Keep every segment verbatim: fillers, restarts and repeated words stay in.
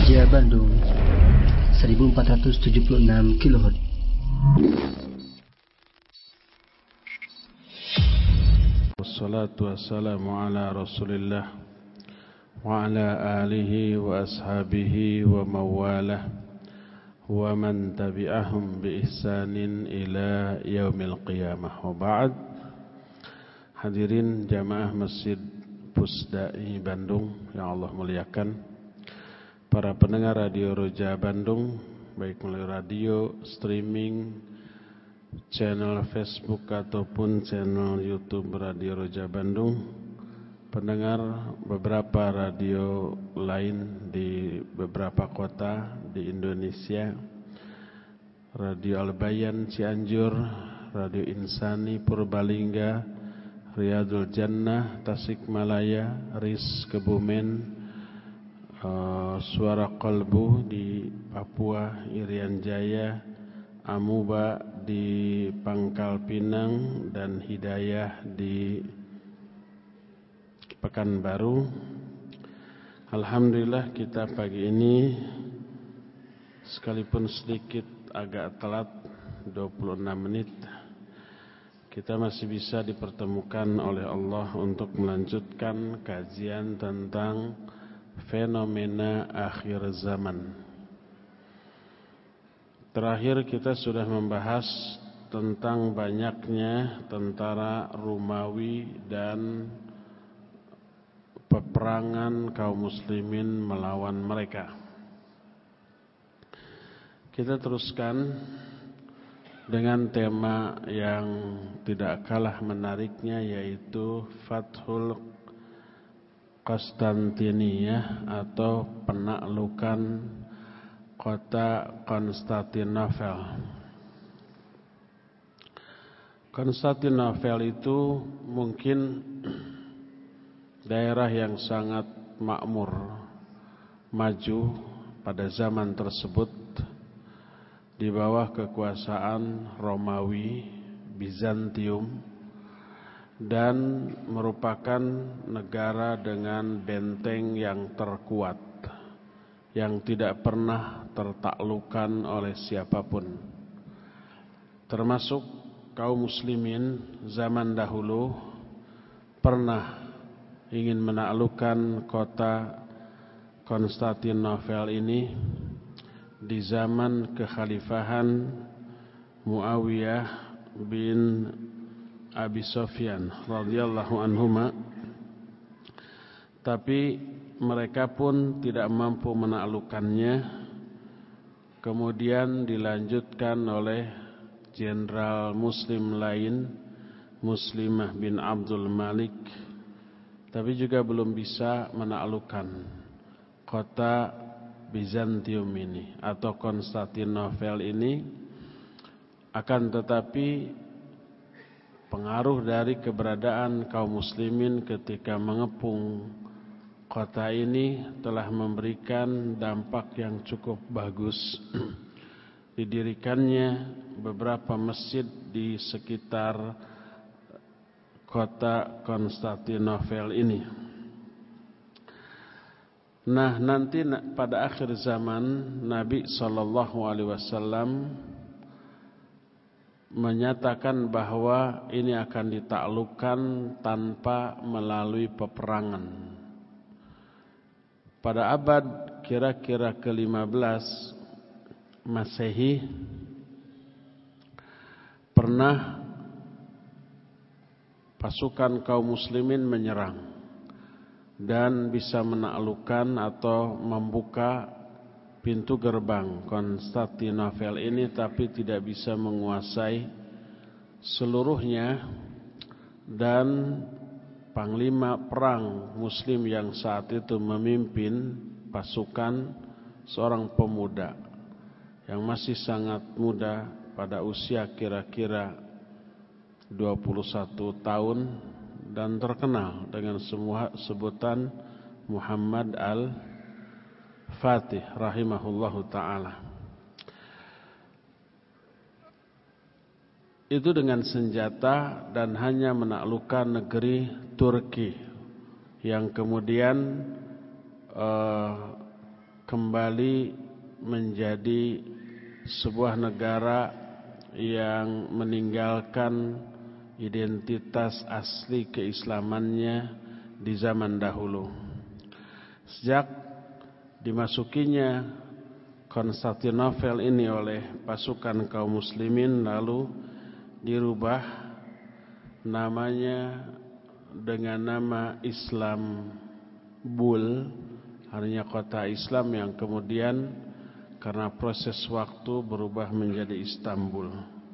Roja Bandung seribu empat ratus tujuh puluh enam kilohertz. Wassalatu wassalamu ala Rasulillah wa ala alihi wa ashabihi wa mawalah wa man tabi'ahum bi ihsanin ila yaumil qiyamah. Wa ba'd. Hadirin jamaah Masjid Pusdai Bandung yang Allah muliakan, para pendengar Radio Roja Bandung, baik melalui radio, streaming, channel Facebook ataupun channel YouTube Radio Roja Bandung, pendengar beberapa radio lain di beberapa kota di Indonesia, Radio Al-Bayan Cianjur, Radio Insani Purbalingga, Riyadul Jannah Tasikmalaya, R I S Kebumen, uh, Suara Kolbu di Papua, Irian Jaya, Amuba di Pangkal Pinang, dan Hidayah di Pekanbaru. Alhamdulillah kita pagi ini sekalipun sedikit agak telat dua puluh enam menit, kita masih bisa dipertemukan oleh Allah untuk melanjutkan kajian tentang fenomena akhir zaman. Terakhir kita sudah membahas tentang banyaknya tentara Romawi dan peperangan kaum muslimin melawan mereka. Kita teruskan dengan tema yang tidak kalah menariknya, yaitu Fathul Konstantiniyah atau penaklukan kota Konstantinopel. Konstantinopel itu mungkin daerah yang sangat makmur, maju pada zaman tersebut di bawah kekuasaan Romawi, Bizantium, dan merupakan negara dengan benteng yang terkuat, yang tidak pernah tertaklukkan oleh siapapun, termasuk kaum muslimin zaman dahulu pernah ingin menaklukkan kota Konstantinopel ini di zaman kekhalifahan Muawiyah bin Abi Sufyan radhiyallahu anhuma, tapi mereka pun tidak mampu menaklukkannya. Kemudian dilanjutkan oleh jenderal muslim lain, Muslimah bin Abdul Malik, tapi juga belum bisa menaklukkan kota Bizantium ini atau Konstantinopel ini. Akan tetapi pengaruh dari keberadaan kaum muslimin ketika mengepung kota ini telah memberikan dampak yang cukup bagus. Didirikannya beberapa masjid di sekitar kota Konstantinopel ini. Nah, nanti pada akhir zaman Nabi shallallahu alaihi wasallam menyatakan bahwa ini akan ditaklukkan tanpa melalui peperangan. Pada abad kira-kira ke lima belas Masehi pernah pasukan kaum muslimin menyerang dan bisa menaklukkan atau membuka pintu gerbang Konstantinopel ini, tapi tidak bisa menguasai seluruhnya. Dan panglima perang muslim yang saat itu memimpin pasukan seorang pemuda yang masih sangat muda, pada usia kira-kira dua puluh satu tahun, dan terkenal dengan semua sebutan Muhammad Al-Fatih rahimahullahu ta'ala. Itu dengan senjata dan hanya menaklukkan negeri Turki, yang kemudian eh, kembali menjadi sebuah negara yang meninggalkan identitas asli keislamannya di zaman dahulu. Sejak dimasukinya Konstantinopel ini oleh pasukan kaum muslimin, lalu dirubah namanya dengan nama Istanbul, artinya kota Islam, yang kemudian karena proses waktu berubah menjadi Istanbul.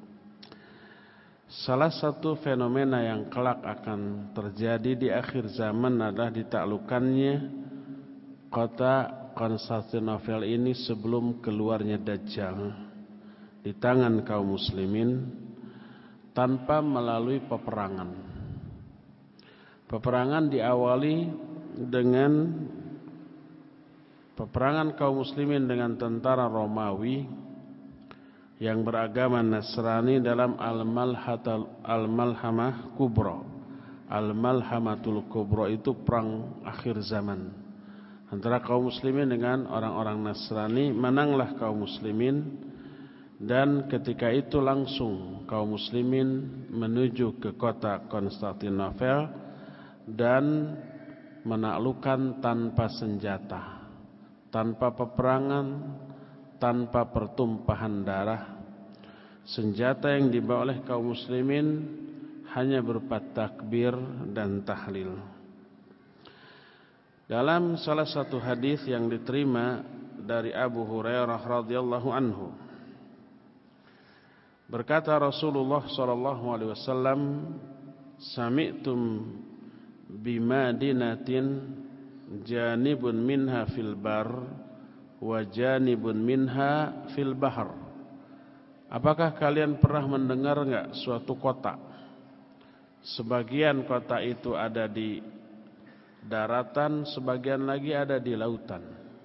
Salah satu fenomena yang kelak akan terjadi di akhir zaman adalah ditaklukannya kota Konstantinopel ini sebelum keluarnya Dajjal di tangan kaum muslimin tanpa melalui peperangan. Peperangan diawali dengan peperangan kaum muslimin dengan tentara Romawi yang beragama Nasrani dalam Al-Malhamah Kubra. Al-Malhamatul Kubra itu perang akhir zaman antara kaum muslimin dengan orang-orang Nasrani. Menanglah kaum muslimin, dan ketika itu langsung kaum muslimin menuju ke kota Konstantinopel dan menaklukkan tanpa senjata, tanpa peperangan, tanpa pertumpahan darah. Senjata yang dibawa oleh kaum muslimin hanya berupa takbir dan tahlil. Dalam salah satu hadis yang diterima dari Abu Hurairah radhiyallahu anhu, berkata Rasulullah sallallahu alaihi wasallam, "Sami'tum bimadinatin janibun minha fil bar wa janibun minha fil bahr." Apakah kalian pernah mendengar enggak suatu kota, sebagian kota itu ada di daratan, sebagian lagi ada di lautan?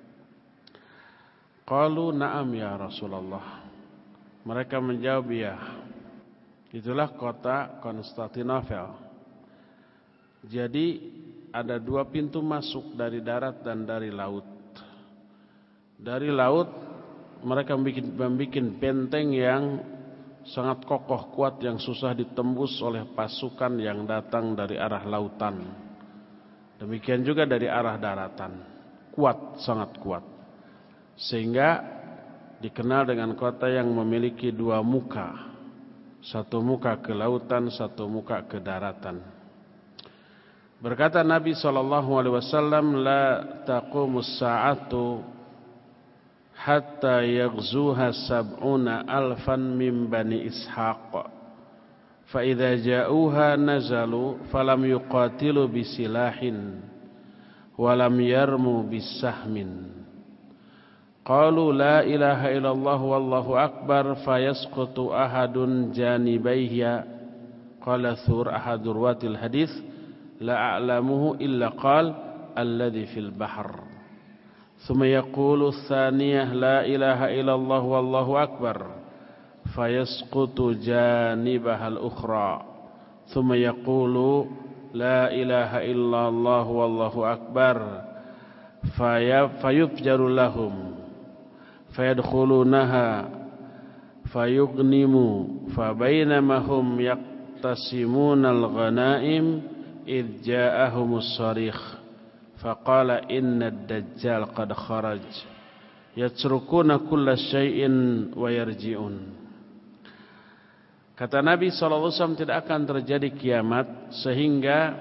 Qalu na'am ya Rasulullah. Mereka menjawab, ya, itulah kota Konstantinopel. Jadi ada dua pintu masuk, dari darat dan dari laut. Dari laut mereka membuat, membuat benteng yang sangat kokoh kuat, yang susah ditembus oleh pasukan yang datang dari arah lautan. Demikian juga dari arah daratan, kuat, sangat kuat, sehingga dikenal dengan kota yang memiliki dua muka, satu muka ke lautan, satu muka ke daratan. Berkata Nabi sallallahu alaihi wasallam, "La taqumus sa'atu hatta yaghzuha sab'una alfan min bani Ishaq. فإذا جاءوها نزلوا فلم يقاتلوا بسلاح ولم يرموا بالسهم قالوا لا إله إلا الله والله أكبر فيسقط أحد جانبيه." قال ثور أحد رواة الحديث لا أعلمه إلا قال الذي في البحر. ثم يقول الثانية لا إله إلا الله والله أكبر fayasqutu janibahal ukhra, thumma yaqulu la ilaha illallah wallahu akbar, fayufjaru lahum fayadkhulunaha fayughnimu, fabainama hum yaqtasimunal ghanaim idh ja'ahumus sarikh faqala inna ad-dajjal qad kharaj yatrukuna kulla syai'in wa yarji'un. Kata Nabi sallallahu alaihi wasallam, tidak akan terjadi kiamat sehingga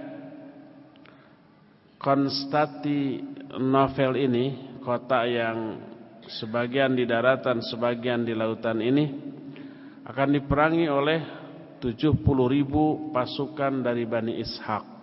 Konstantinopel ini, kota yang sebagian di daratan, sebagian di lautan ini, akan diperangi oleh tujuh puluh ribu pasukan dari Bani Ishaq.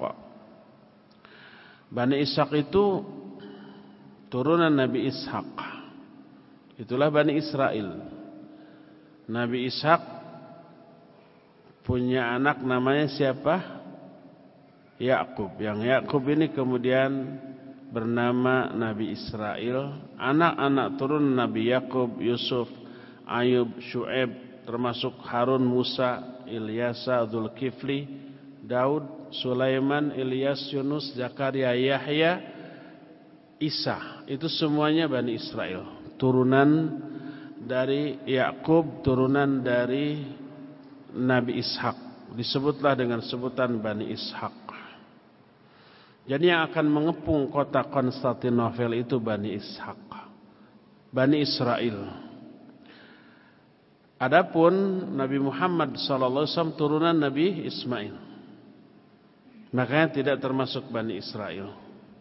Bani Ishaq itu turunan Nabi Ishaq. Itulah Bani Israel. Nabi Ishaq punya anak namanya siapa? Yakub. Yang Yakub ini kemudian bernama Nabi Israel. Anak-anak turun Nabi Yakub, Yusuf, Ayub, Syu'aib, termasuk Harun, Musa, Ilyasa, Dzulkifli, Daud, Sulaiman, Ilyas, Yunus, Zakaria, Yahya. Isa, itu semuanya Bani Israel, turunan dari Yakub, turunan dari Nabi Ishak. Disebutlah dengan sebutan Bani Ishak. Jadi yang akan mengepung kota Konstantinopel itu Bani Ishak, Bani Israel. Adapun Nabi Muhammad sallallahu alaihi wasallam turunan Nabi Ismail, makanya tidak termasuk Bani Israel.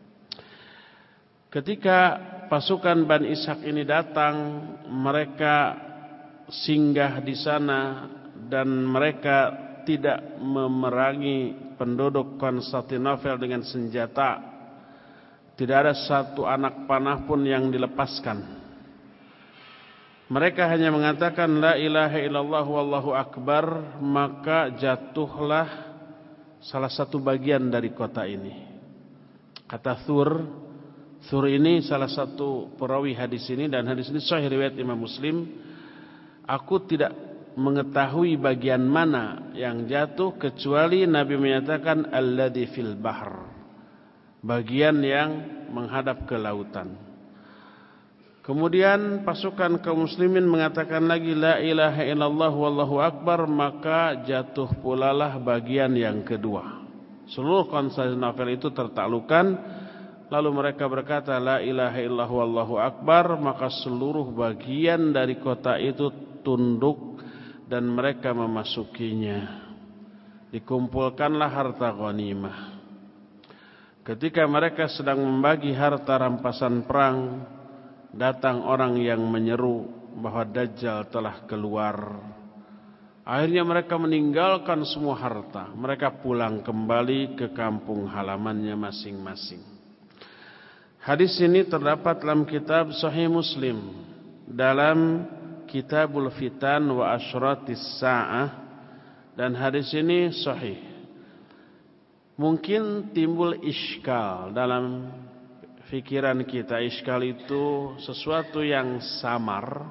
Ketika pasukan Bani Ishak ini datang, mereka singgah di sana dan mereka tidak memerangi penduduk Konstantinopel dengan senjata. Tidak ada satu anak panah pun yang dilepaskan. Mereka hanya mengatakan la ilaha illallah wallahu akbar, maka jatuhlah salah satu bagian dari kota ini. Kata Thur, Thur ini salah satu perawi hadis ini, dan hadis ini sahih riwayat Imam Muslim. Aku tidak mengetahui bagian mana yang jatuh kecuali Nabi menyatakan alladzi fil bahr, bagian yang menghadap ke lautan. Kemudian pasukan kaum muslimin mengatakan lagi la ilaha illallah wallahu akbar, maka jatuh pulalah bagian yang kedua. Seluruh Konstantinopel itu tertaklukkan. Lalu mereka berkata la ilaha illallah wallahu akbar, maka seluruh bagian dari kota itu tunduk dan mereka memasukinya. Dikumpulkanlah harta ghanimah. Ketika mereka sedang membagi harta rampasan perang, datang orang yang menyeru bahwa Dajjal telah keluar. Akhirnya mereka meninggalkan semua harta. Mereka pulang kembali ke kampung halamannya masing-masing. Hadis ini terdapat dalam kitab Sahih Muslim, dalam Kitabul Fitan wa Asyratis Sa'ah, dan hadis ini sahih. Mungkin timbul iskal dalam fikiran kita. Iskal itu sesuatu yang samar.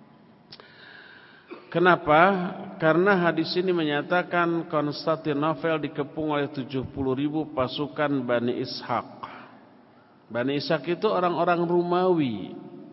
Kenapa? Karena hadis ini menyatakan Konstantinopel dikepung oleh tujuh puluh ribu pasukan Bani Ishak. Bani Ishak itu orang-orang Romawi,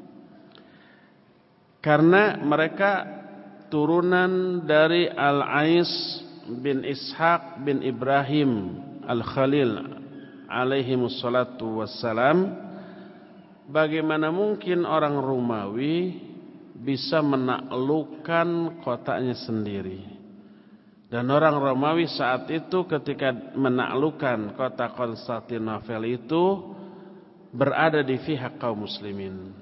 karena mereka turunan dari Al-Ais bin Ishaq bin Ibrahim Al-Khalil alaihimus salatu wassalam. Bagaimana mungkin orang Romawi bisa menaklukkan kotanya sendiri? Dan orang Romawi saat itu ketika menaklukkan kota Konstantinopel itu berada di pihak kaum muslimin.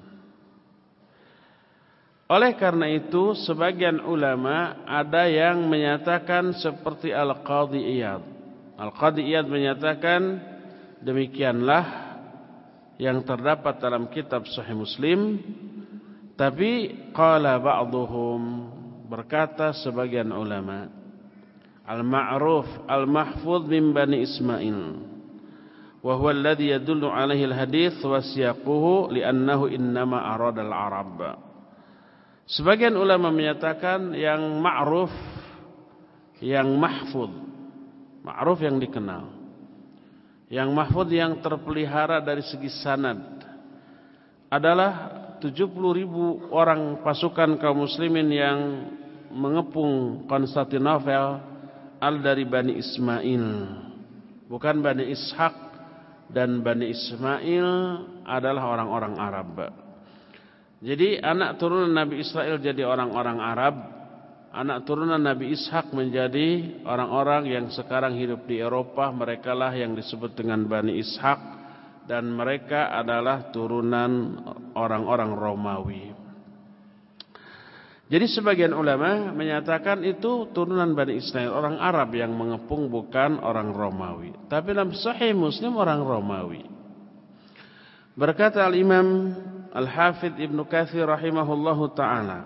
Oleh karena itu sebagian ulama ada yang menyatakan seperti Al-Qadhi Iyad. Al-Qadhi Iyad menyatakan demikianlah yang terdapat dalam kitab Sahih Muslim. Tapi qala ba'dhum, berkata sebagian ulama, al-ma'ruf al-mahfuz min Bani Ismail, wa huwa alladhi yadullu alaihi al-hadits wa siyaquhu li'annahu innama arada al-arab. Sebagian ulama menyatakan yang ma'ruf, yang mahfuz, ma'ruf yang dikenal, yang mahfuz yang terpelihara dari segi sanad adalah tujuh puluh ribu orang pasukan kaum muslimin yang mengepung Konstantinopel al dari Bani Ismail, bukan Bani Ishak. Dan Bani Ismail adalah orang-orang Arab. Jadi anak turunan Nabi Israel jadi orang-orang Arab, anak turunan Nabi Ishak menjadi orang-orang yang sekarang hidup di Eropa. Mereka lah yang disebut dengan Bani Ishak, dan mereka adalah turunan orang-orang Romawi. Jadi sebagian ulama menyatakan itu turunan Bani Israel, orang Arab yang mengepung, bukan orang Romawi. Tapi dalam Sahih Muslim orang Romawi. Berkata Al-Imam Al-Hafidh Ibn Katsir rahimahullahu ta'ala,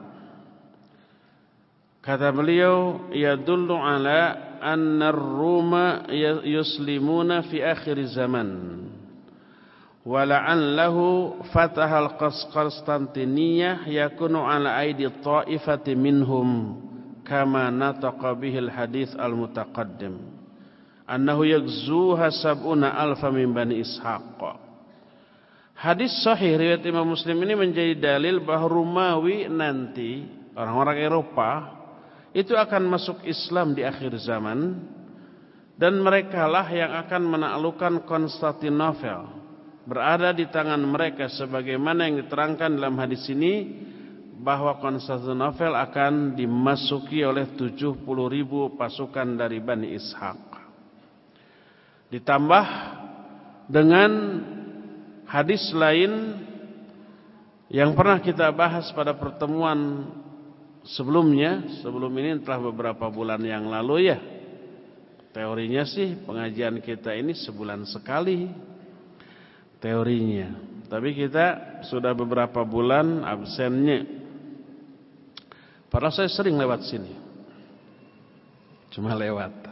kata beliau, yadullu ala anna ar-Ruma yuslimuna fi akhir zaman wa la'allahu fatahal Konstantiniyah yakunu ala aidi ta'ifati minhum kama nataqa bihil hadits al-mutaqaddim annahu yakzuha sab'una alfa min Bani Ishaq. Hadis sahih riwayat Imam Muslim ini menjadi dalil bahwa Romawi nanti, orang-orang Eropa itu akan masuk Islam di akhir zaman, dan merekalah yang akan menaklukkan Konstantinopel, berada di tangan mereka sebagaimana yang diterangkan dalam hadis ini, bahwa Konstantinopel akan dimasuki oleh tujuh puluh ribu pasukan dari Bani Ishaq. Ditambah dengan hadis lain yang pernah kita bahas pada pertemuan sebelumnya, sebelum ini telah beberapa bulan yang lalu ya. Teorinya sih pengajian kita ini sebulan sekali teorinya, tapi kita sudah beberapa bulan absennya. Padahal saya sering lewat sini, cuma lewat.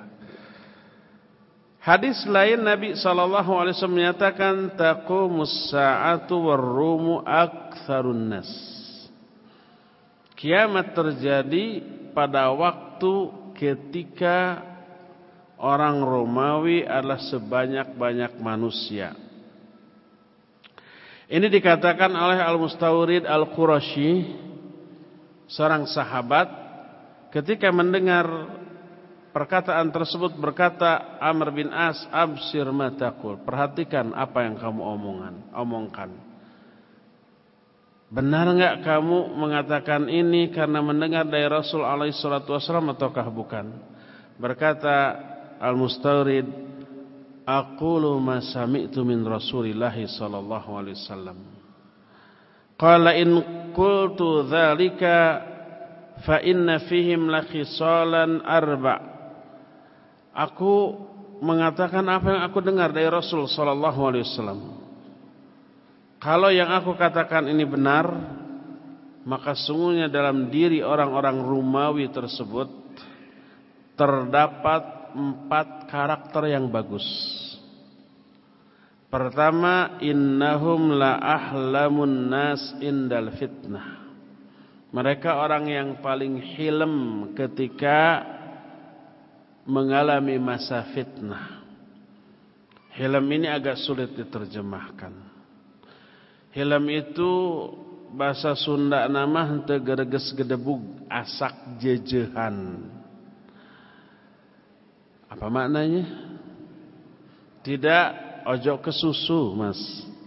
Hadis lain Nabi sallallahu alaihi wasallam menyatakan taqumus sa'atu warrumu aktsarun nas. Kiamat terjadi pada waktu ketika orang Romawi adalah sebanyak-banyak manusia. Ini dikatakan oleh Al-Mustawrid Al-Qurashi, seorang sahabat, ketika mendengar perkataan tersebut berkata Amr bin As, absir ma taqul, perhatikan apa yang kamu omongan, omongkan. Benar enggak kamu mengatakan ini karena mendengar dari Rasul alaihi salatu wasallam ataukah bukan? Berkata Al-Mustawrid, aqulu ma sami'tu min Rasulillah sallallahu alaihi wasallam. Qala in qultu dzalika fa inna fihim la khisalan arba'. Aku mengatakan apa yang aku dengar dari Rasul sallallahu alaihi wasallam. Kalau yang aku katakan ini benar, maka sungguhnya dalam diri orang-orang Romawi tersebut terdapat empat karakter yang bagus. Pertama, innahum la ahlamun nas indal fitnah. Mereka orang yang paling hilm ketika mengalami masa fitnah. Hilm ini agak sulit diterjemahkan. Hilm itu bahasa Sunda nama henteu gereges gedebug, asak jejehan. Apa maknanya? Tidak ojo ke susu, Mas.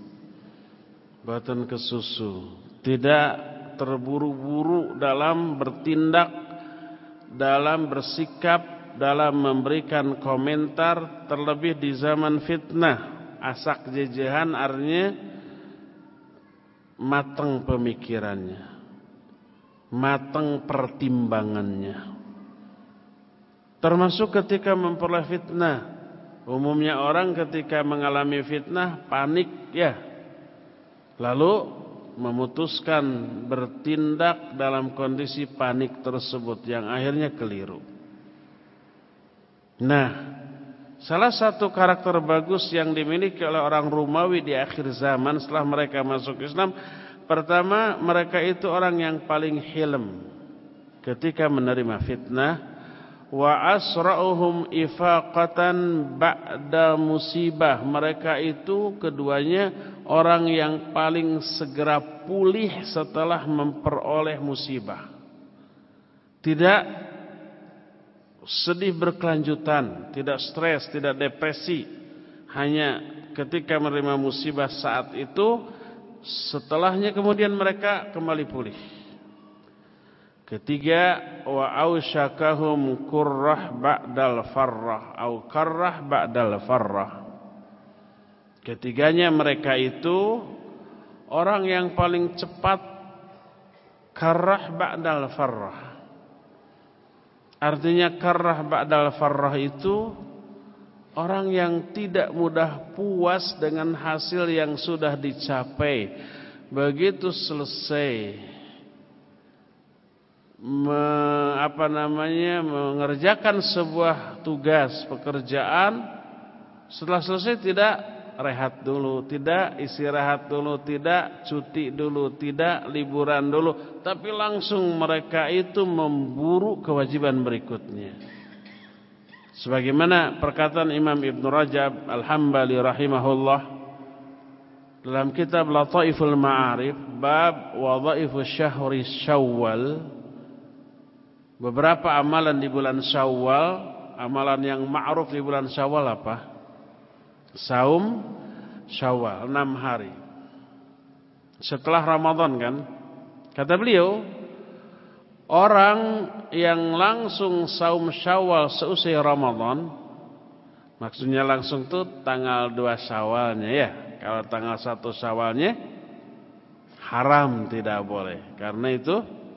Boten ke susu. Tidak terburu-buru dalam bertindak, dalam bersikap, dalam memberikan komentar, terlebih di zaman fitnah. Asak jejehan artinya matang pemikirannya, matang pertimbangannya. Termasuk ketika memperoleh fitnah. Umumnya orang ketika mengalami fitnah panik ya, lalu memutuskan bertindak dalam kondisi panik tersebut yang akhirnya keliru. Nah, salah satu karakter bagus yang dimiliki oleh orang Romawi di akhir zaman setelah mereka masuk Islam, pertama, mereka itu orang yang paling hilm ketika menerima fitnah. Wa asra'uhum ifaqatan ba'da musibah. Mereka itu keduanya orang yang paling segera pulih setelah memperoleh musibah. Tidak sedih berkelanjutan, tidak stres, tidak depresi. Hanya ketika menerima musibah saat itu, setelahnya kemudian mereka kembali pulih. Ketiga, wa ausyakahum kurrah ba'dal farrah au karrah ba'dal farrah. Ketiganya mereka itu orang yang paling cepat karrah ba'dal farrah. Artinya karrah ba'dal farrah itu orang yang tidak mudah puas dengan hasil yang sudah dicapai. Begitu selesai Me, apa namanya mengerjakan sebuah tugas pekerjaan, setelah selesai tidak rehat dulu, tidak istirahat dulu, tidak cuti dulu, tidak liburan dulu, tapi langsung mereka itu memburu kewajiban berikutnya. Sebagaimana perkataan Imam Ibn Rajab Al-Hambali rahimahullah, dalam kitab Lataiful Ma'arif bab wadhaifus syahri Syawal, beberapa amalan di bulan Syawal. Amalan yang ma'ruf di bulan Syawal apa? Saum Syawal, enam hari setelah Ramadan kan. Kata beliau, orang yang langsung saum Syawal seusai Ramadan, maksudnya langsung tuh tanggal dua Syawalnya ya. Kalau tanggal satu Syawalnya haram, tidak boleh. Karena itu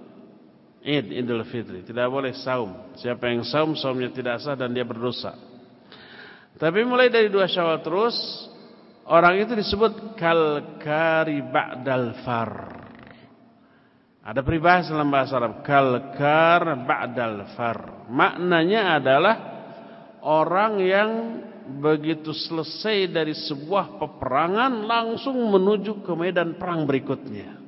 Id, Idul Fitri, tidak boleh saum. Siapa yang saum, saumnya tidak sah dan dia berdosa. Tapi mulai dari dua Syawal terus, orang itu disebut kalkari ba'dal far. Ada peribahasa dalam bahasa Arab, kalkar ba'dal far. Maknanya adalah orang yang begitu selesai dari sebuah peperangan langsung menuju ke medan perang berikutnya.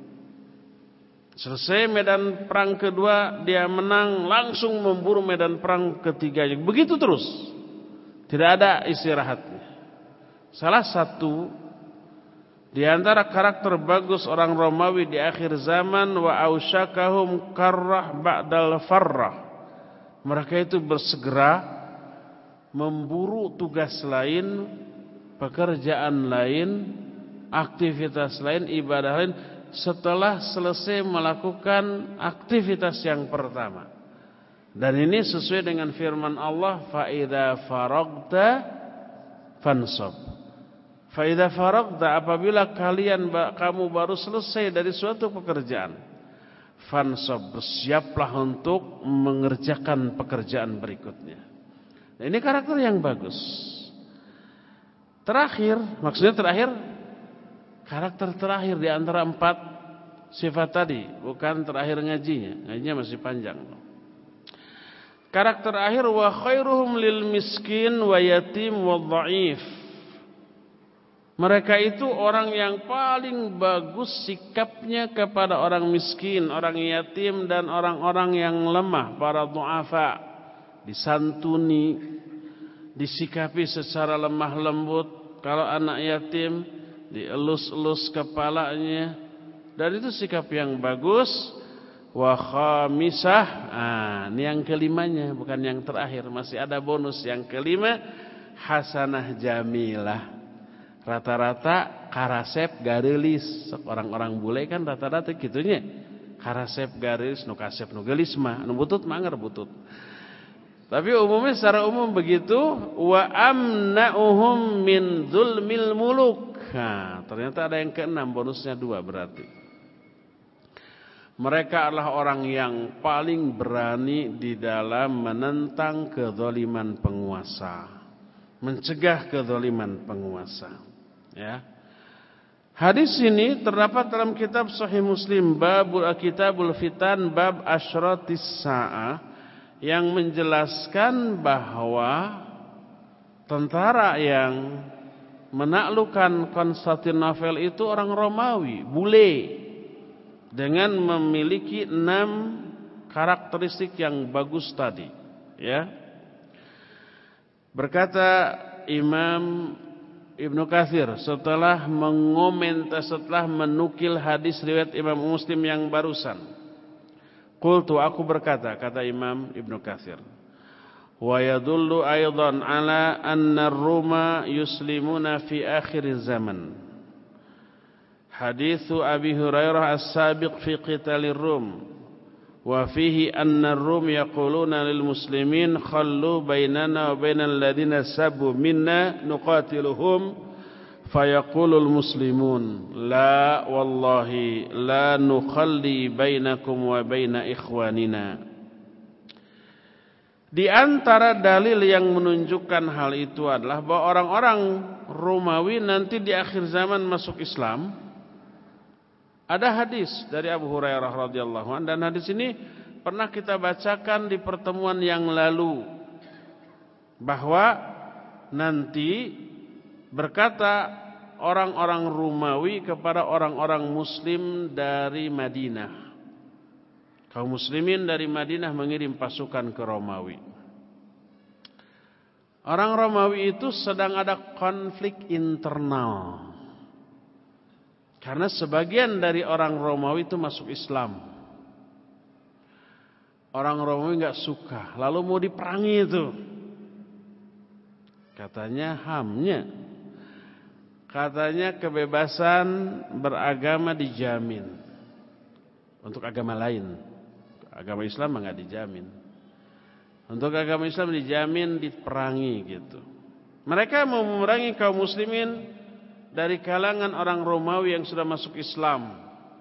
Selesai medan perang kedua, dia menang, langsung memburu medan perang ketiganya. Begitu terus, tidak ada istirahatnya. Salah satu di antara karakter bagus orang Romawi di akhir zaman, wa ausyakahum karrah ba'dal farrah. Mereka itu bersegera memburu tugas lain, pekerjaan lain, aktivitas lain, ibadah lain, setelah selesai melakukan aktivitas yang pertama. Dan ini sesuai dengan firman Allah, fa idza faragta fansab. Fa idza faragta, apabila kalian kamu baru selesai dari suatu pekerjaan, fansab, bersiaplah untuk mengerjakan pekerjaan berikutnya. Nah, ini karakter yang bagus. Terakhir, maksudnya terakhir, karakter terakhir di antara empat sifat tadi, bukan terakhir ngajinya. Ngajinya masih panjang. Karakter akhir, wa khairuhum lil miskin wa yatim wa dhaif. Mereka itu orang yang paling bagus sikapnya kepada orang miskin, orang yatim dan orang-orang yang lemah, para du'afa. Disantuni, disikapi secara lemah lembut. Kalau anak yatim, dielus-elus kepalanya, dan itu sikap yang bagus. Wa khamisah, ah, ini yang kelimanya, bukan yang terakhir, masih ada bonus yang kelima, hasanah jamilah. Rata-rata karasep garelis, orang-orang bule kan rata-rata gitunya, karasep garelis, nu kasep nu gelis mah, nu butut mah anger butut. Tapi umumnya secara umum begitu. Wa amna'uhum min dzulmil muluk. Nah, ternyata ada yang keenam, bonusnya dua berarti. Mereka adalah orang yang paling berani di dalam menentang kezaliman penguasa, mencegah kezaliman penguasa. Ya. Hadis ini terdapat dalam kitab Sahih Muslim, babul kitabul fitan, bab asyratis sa'ah, yang menjelaskan bahwa tentara yang menaklukkan Konstantinopel itu orang Romawi, bule, dengan memiliki enam karakteristik yang bagus tadi. Ya, berkata Imam Ibnu Katsir setelah mengomentar, setelah menukil hadis riwayat Imam Muslim yang barusan. Qultu, aku berkata, kata Imam Ibnu Katsir, wa yadullu aidan ala anna ar-Ruma yuslimuna fi akhir zaman. Hadithu Abi Hurairah as-sabiq fi qitalir Rum, wa fihi anna ar-Rum yaquluna lil muslimin khallu bainana wa bainal ladina sabu minna nuqatiluhum. Fayaqulul muslimun la wallahi la nukhalli bainakum wa baina ikhwanina. Di antara dalil yang menunjukkan hal itu adalah bahwa orang-orang Romawi nanti di akhir zaman masuk Islam. Ada hadis dari Abu Hurairah radhiyallahu anhu, dan hadis ini pernah kita bacakan di pertemuan yang lalu, bahwa nanti berkata orang-orang Romawi kepada orang-orang Muslim dari Madinah. Kaum muslimin dari Madinah mengirim pasukan ke Romawi. Orang Romawi itu sedang ada konflik internal. Karena sebagian dari orang Romawi itu masuk Islam. Orang Romawi nggak suka, lalu mau diperangi itu. Katanya hamnya, katanya kebebasan beragama dijamin untuk agama lain. Agama Islam nggak dijamin. Untuk agama Islam dijamin diperangi gitu. Mereka mau memerangi kaum muslimin dari kalangan orang Romawi yang sudah masuk Islam.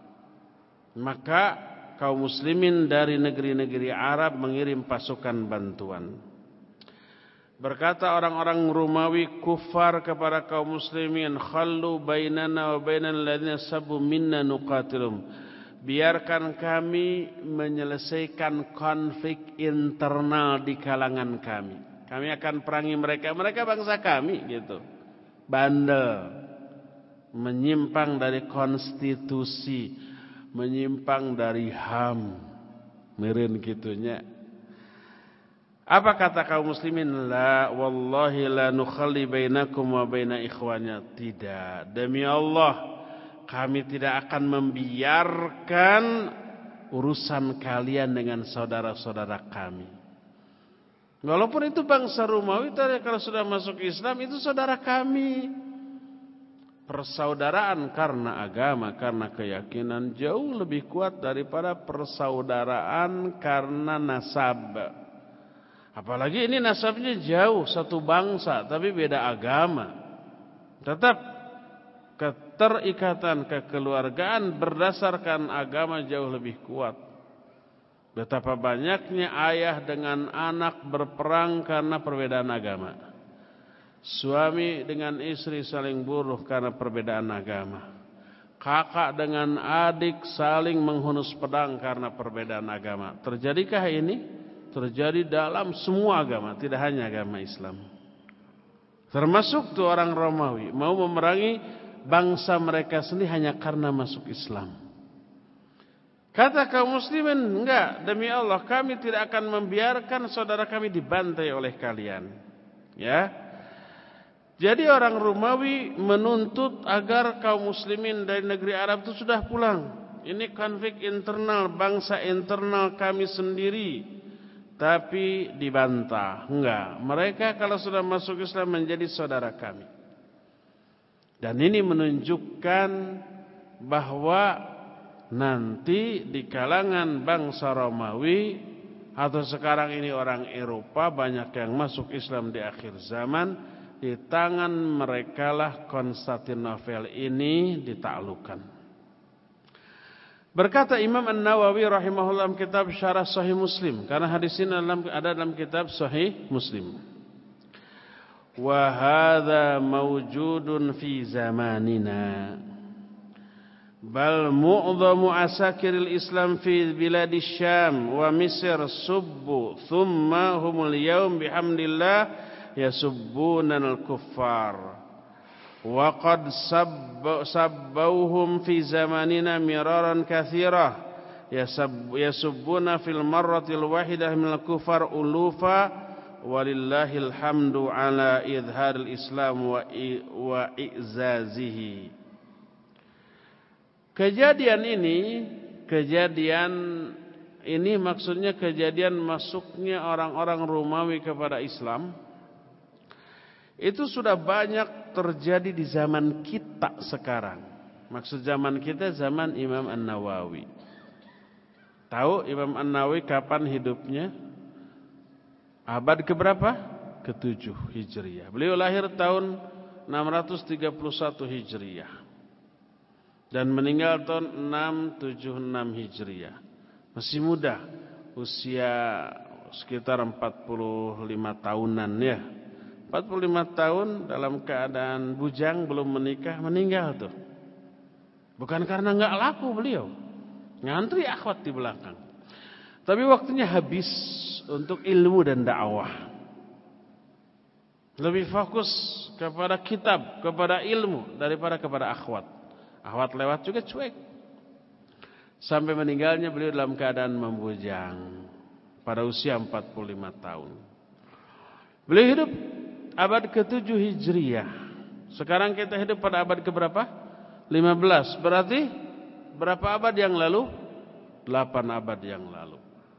Maka kaum muslimin dari negeri-negeri Arab mengirim pasukan bantuan. Berkata orang-orang Romawi kufar kepada kaum muslimin, "Khallu bainana wa bainal ladzina sabbu minna nuqatilum." Biarkan kami menyelesaikan konflik internal di kalangan kami. Kami akan perangi mereka. Mereka bangsa kami gitu. Bandel. Menyimpang dari konstitusi, menyimpang dari H A M. Meureun kitunya. Apa kata kaum muslimin? La wallahi la nukhalli bainakum wa baina ikhwanya. Tidak, demi Allah kami tidak akan membiarkan urusan kalian dengan saudara-saudara kami. Walaupun itu bangsa Romawi, kalau sudah masuk Islam itu saudara kami. Persaudaraan karena agama, karena keyakinan jauh lebih kuat daripada persaudaraan karena nasab. Apalagi ini nasabnya jauh, satu bangsa tapi beda agama. Tetap keterikatan kekeluargaan berdasarkan agama jauh lebih kuat. Betapa banyaknya ayah dengan anak berperang karena perbedaan agama. Suami dengan istri saling bunuh karena perbedaan agama. Kakak dengan adik saling menghunus pedang karena perbedaan agama. Terjadikah ini? Terjadi dalam semua agama, tidak hanya agama Islam. Termasuk tuh orang Romawi mau memerangi bangsa mereka sendiri hanya karena masuk Islam. Kata kaum muslimin, enggak, demi Allah kami tidak akan membiarkan saudara kami dibantai oleh kalian. Ya. Jadi orang Romawi menuntut agar kaum muslimin dari negeri Arab itu sudah pulang. Ini konflik internal, bangsa internal kami sendiri. Tapi dibantah. Enggak, mereka kalau sudah masuk Islam menjadi saudara kami. Dan ini menunjukkan bahwa nanti di kalangan bangsa Romawi atau sekarang ini orang Eropa banyak yang masuk Islam di akhir zaman, di tangan merekalah Konstantinopel ini ditaklukkan. Berkata Imam An-Nawawi rahimahullah dalam kitab Syarah Sahih Muslim, karena hadis ini ada dalam kitab Sahih Muslim. Wa hadza mawjudun fi zamanina. Bal mu'dhamu asakiril Islam fi biladi Syam wa Misr subbu thumma humul yawm bihamdillah yasubbuna al-kuffar. Wa qad sabbauhum fi zamanina miraran katsira yasubbuna fil marratil wahidah minal kufar ulufa walillahil hamdu ala idharil islam wa i'zazihi. Kejadian ini kejadian ini maksudnya kejadian masuknya orang-orang Romawi kepada Islam itu sudah banyak terjadi di zaman kita sekarang. Maksud zaman kita zaman Imam An-Nawawi. Tahu Imam An-Nawawi kapan hidupnya? Abad keberapa? Ketujuh Hijriah. Beliau lahir tahun enam ratus tiga puluh satu Hijriah. Dan meninggal tahun enam ratus tujuh puluh enam Hijriah. Masih muda. Usia sekitar empat puluh lima tahunan ya. empat puluh lima tahun dalam keadaan bujang, belum menikah, meninggal tuh. Bukan karena enggak laku beliau. Ngantri akhwat di belakang. Tapi waktunya habis untuk ilmu dan dakwah. Lebih fokus kepada kitab, kepada ilmu daripada kepada akhwat. Akhwat lewat juga cuek. Sampai meninggalnya beliau dalam keadaan membujang pada usia empat puluh lima tahun. Beliau hidup abad ketujuh Hijriah. Sekarang kita hidup pada abad keberapa? lima belas. Berarti berapa abad yang lalu? delapan abad yang lalu.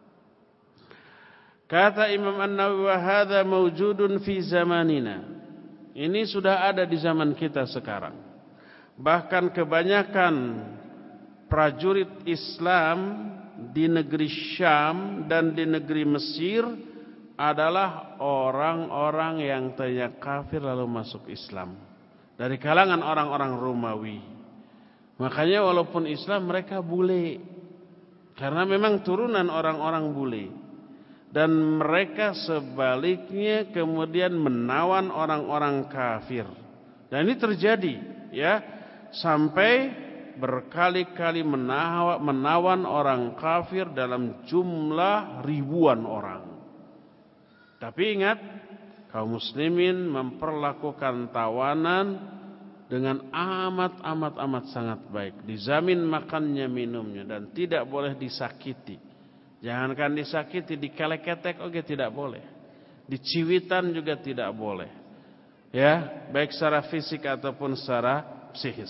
Kata Imam An-Nawawi, wa hadza mawjudun fi zamanina. Ini sudah ada di zaman kita sekarang. Bahkan kebanyakan prajurit Islam di negeri Syam dan di negeri Mesir adalah orang-orang yang tadinya kafir lalu masuk Islam, dari kalangan orang-orang Romawi. Makanya walaupun Islam mereka bule, karena memang turunan orang-orang bule. Dan mereka sebaliknya kemudian menawan orang-orang kafir. Dan ini terjadi, ya, sampai berkali-kali menawan orang kafir dalam jumlah ribuan orang. Tapi ingat, kaum muslimin memperlakukan tawanan dengan amat-amat-amat sangat baik. Dijamin makannya, minumnya, dan tidak boleh disakiti. Jangankan disakiti, dikelek-ketek oke tidak boleh. Diciwitan juga tidak boleh. Ya, baik secara fisik ataupun secara psikis.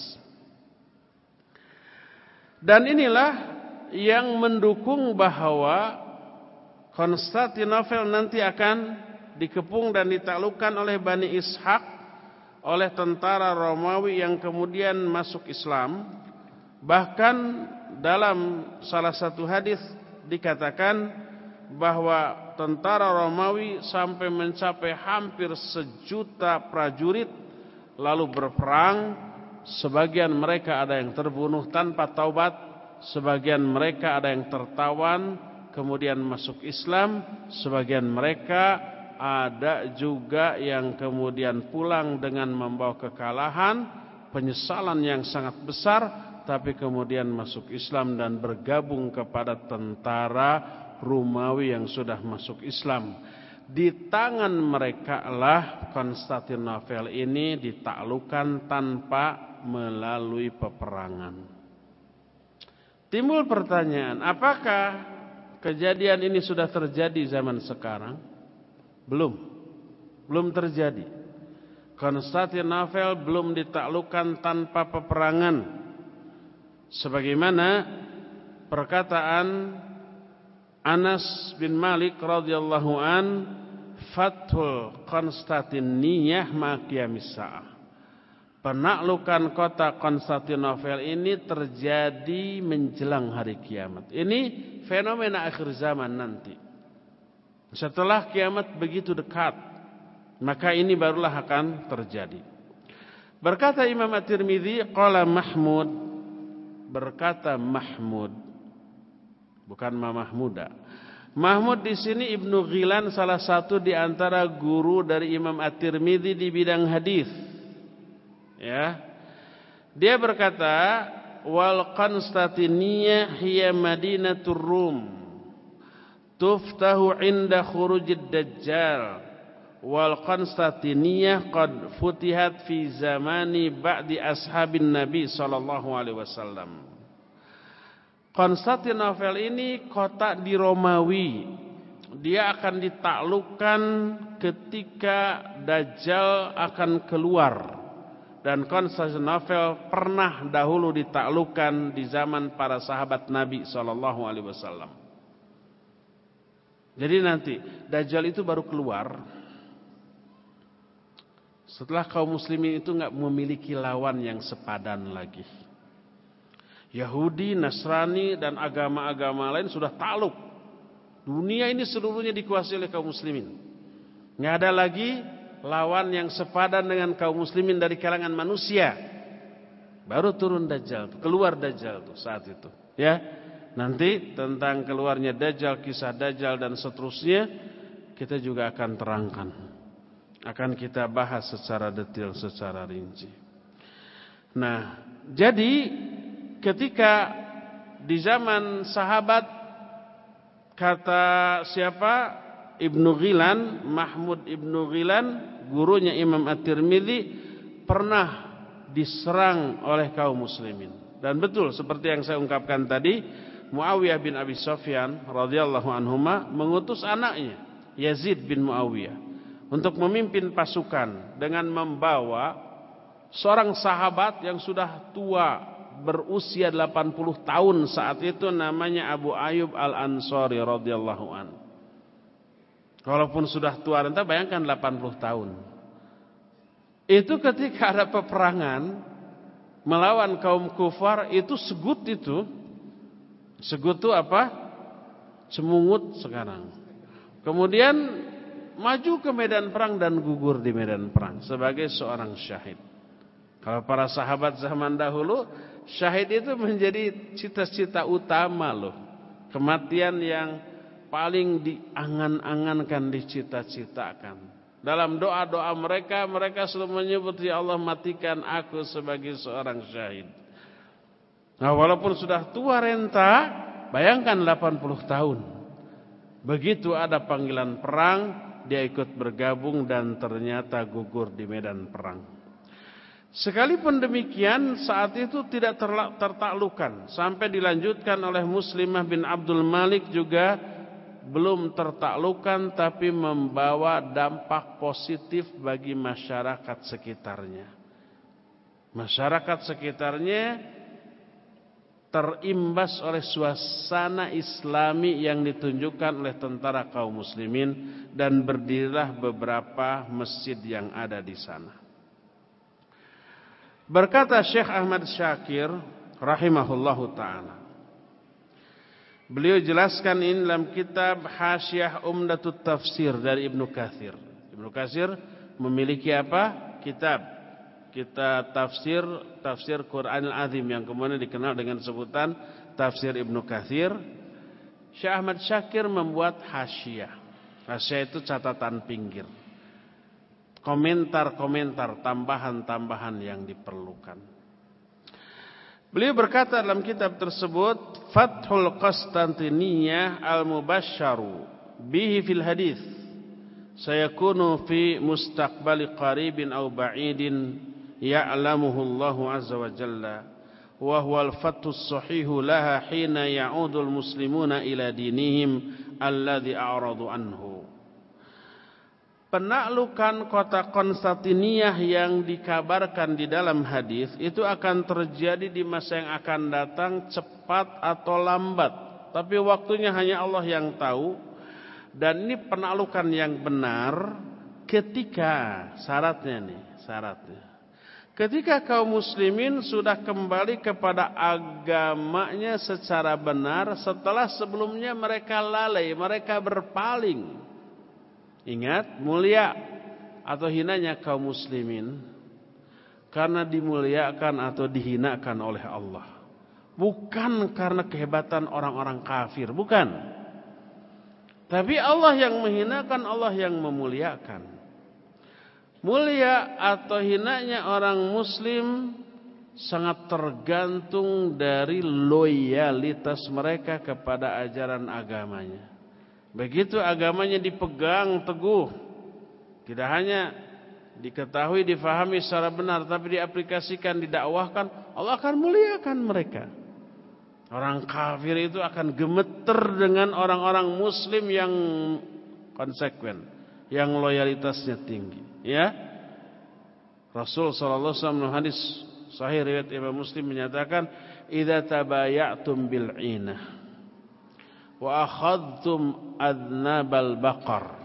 Dan inilah yang mendukung bahwa Konstantinopel nanti akan dikepung dan ditaklukkan oleh Bani Ishaq, oleh tentara Romawi yang kemudian masuk Islam. Bahkan dalam salah satu hadis dikatakan bahwa tentara Romawi sampai mencapai hampir sejuta prajurit lalu berperang. Sebagian mereka ada yang terbunuh tanpa taubat, sebagian mereka ada yang tertawan kemudian masuk Islam, sebagian mereka ada juga yang kemudian pulang dengan membawa kekalahan, penyesalan yang sangat besar, tapi kemudian masuk Islam dan bergabung kepada tentara Romawi yang sudah masuk Islam. Di tangan mereka lah Konstantinopel ini ditaklukkan tanpa melalui peperangan. Timbul pertanyaan, apakah kejadian ini sudah terjadi zaman sekarang? Belum. Belum terjadi. Konstantinopel belum ditaklukkan tanpa peperangan. Sebagaimana perkataan Anas bin Malik radhiyallahu an, Fathul Konstantiniyah maqiyamis sa'ah. Penaklukan kota Konstantinopel ini terjadi menjelang hari kiamat. Ini fenomena akhir zaman nanti. Setelah kiamat begitu dekat, maka ini barulah akan terjadi. Berkata Imam At-Tirmidzi, qala Mahmud, berkata Mahmud, bukan Mahmuda. Mahmud di sini Ibnu Ghilan, salah satu di antara guru dari Imam At-Tirmidzi di bidang hadis. Ya, dia berkata, wal Konstantiniyah hiya Madinatur Rum, tuftahu inda khurujid Dajjal. Wal Konstantiniyah qad futihat fi zamani ba'di ashabin Nabi sallallahu alaihi wasallam. Konstantinopel ini kota di Romawi. Dia akan ditaklukkan ketika Dajjal akan keluar. Dan Konstantinopel pernah dahulu ditaklukkan di zaman para sahabat Nabi sallallahu alaihi wasallam. Jadi nanti Dajjal itu baru keluar setelah kaum muslimin itu enggak memiliki lawan yang sepadan lagi. Yahudi, Nasrani dan agama-agama lain sudah takluk. Dunia ini seluruhnya dikuasai oleh kaum muslimin. Enggak ada lagi lawan yang sepadan dengan kaum muslimin dari kalangan manusia. Baru turun Dajjal, keluar Dajjal tuh saat itu, ya. Nanti tentang keluarnya Dajjal, kisah Dajjal dan seterusnya kita juga akan terangkan. Akan kita bahas secara detail, secara rinci. Nah, jadi ketika di zaman sahabat, kata siapa? Ibnu Ghilan, Mahmud Ibnu Ghilan, gurunya Imam At-Tirmidzi, pernah diserang oleh kaum muslimin. Dan betul seperti yang saya ungkapkan tadi, Muawiyah bin Abi Sufyan radhiyallahu anhuma mengutus anaknya Yazid bin Muawiyah untuk memimpin pasukan dengan membawa seorang sahabat yang sudah tua, berusia delapan puluh tahun saat itu, namanya Abu Ayyub Al-Ansari radhiyallahu an. Walaupun sudah tua renta, bayangkan delapan puluh tahun. Itu ketika ada peperangan melawan kaum kufar, itu segut itu. Segut itu apa? Semungut sekarang. Kemudian maju ke medan perang dan gugur di medan perang sebagai seorang syahid. Kalau para sahabat zaman dahulu, syahid itu menjadi cita-cita utama loh. Kematian yang paling diangan-angankan, dicita-citakan. Dalam doa-doa mereka, mereka selalu menyebut, ya Allah matikan aku sebagai seorang syahid. Nah, walaupun sudah tua renta, bayangkan delapan puluh tahun. Begitu ada panggilan perang, dia ikut bergabung dan ternyata gugur di medan perang. Sekalipun demikian, saat itu tidak tertaklukkan. Sampai dilanjutkan oleh Muslimah bin Abdul Malik juga belum tertaklukkan, tapi membawa dampak positif bagi masyarakat sekitarnya. Masyarakat sekitarnya terimbas oleh suasana Islami yang ditunjukkan oleh tentara kaum muslimin, dan berdirilah beberapa masjid yang ada di sana. Berkata Syekh Ahmad Syakir rahimahullahu ta'ala, beliau jelaskan ini dalam kitab Hasyiah Umdatut Tafsir dari Ibnu Katsir. Ibnu Katsir memiliki apa? Kitab Kita tafsir tafsir Quranul Azim yang kemudian dikenal dengan sebutan Tafsir Ibnu Katsir. Syekh Ahmad Syakir membuat hasyiah. Hasyiah itu catatan pinggir, komentar-komentar, tambahan-tambahan yang diperlukan. Beliau berkata dalam kitab tersebut, Fathul Qastantiniyah al-Mubasyaru bihi fil hadis sayakunu fi mustaqbali qaribin aw ba'idin ya'lamuhu Allah azza wa jalla wa huwa al-fathu as-sahihu laha hina ya'udu al-muslimuna ila dinihim alladhi a'radu anhu. Penaklukan kota Konstantiniyah yang dikabarkan di dalam hadis itu akan terjadi di masa yang akan datang, cepat atau lambat, tapi waktunya hanya Allah yang tahu. Dan ini penaklukan yang benar ketika syaratnya nih, syaratnya. Ketika kaum muslimin sudah kembali kepada agamanya secara benar setelah sebelumnya mereka lalai, mereka berpaling. Ingat, mulia atau hinanya kaum muslimin karena dimuliakan atau dihinakan oleh Allah. Bukan karena kehebatan orang-orang kafir, bukan. Tapi Allah yang menghinakan, Allah yang memuliakan. Mulia atau hinanya orang muslim sangat tergantung dari loyalitas mereka kepada ajaran agamanya. Begitu agamanya dipegang teguh, tidak hanya diketahui, difahami secara benar, tapi diaplikasikan, didakwahkan, Allah akan muliakan mereka. Orang kafir itu akan gemeter dengan orang-orang muslim yang konsekuen, yang loyalitasnya tinggi. Ya, Rasul sallallahu alaihi wasallam hadis sahih riwayat Imam Muslim menyatakan, "Idza tabaya'tum bil 'inah wa akhadtum adnabal baqar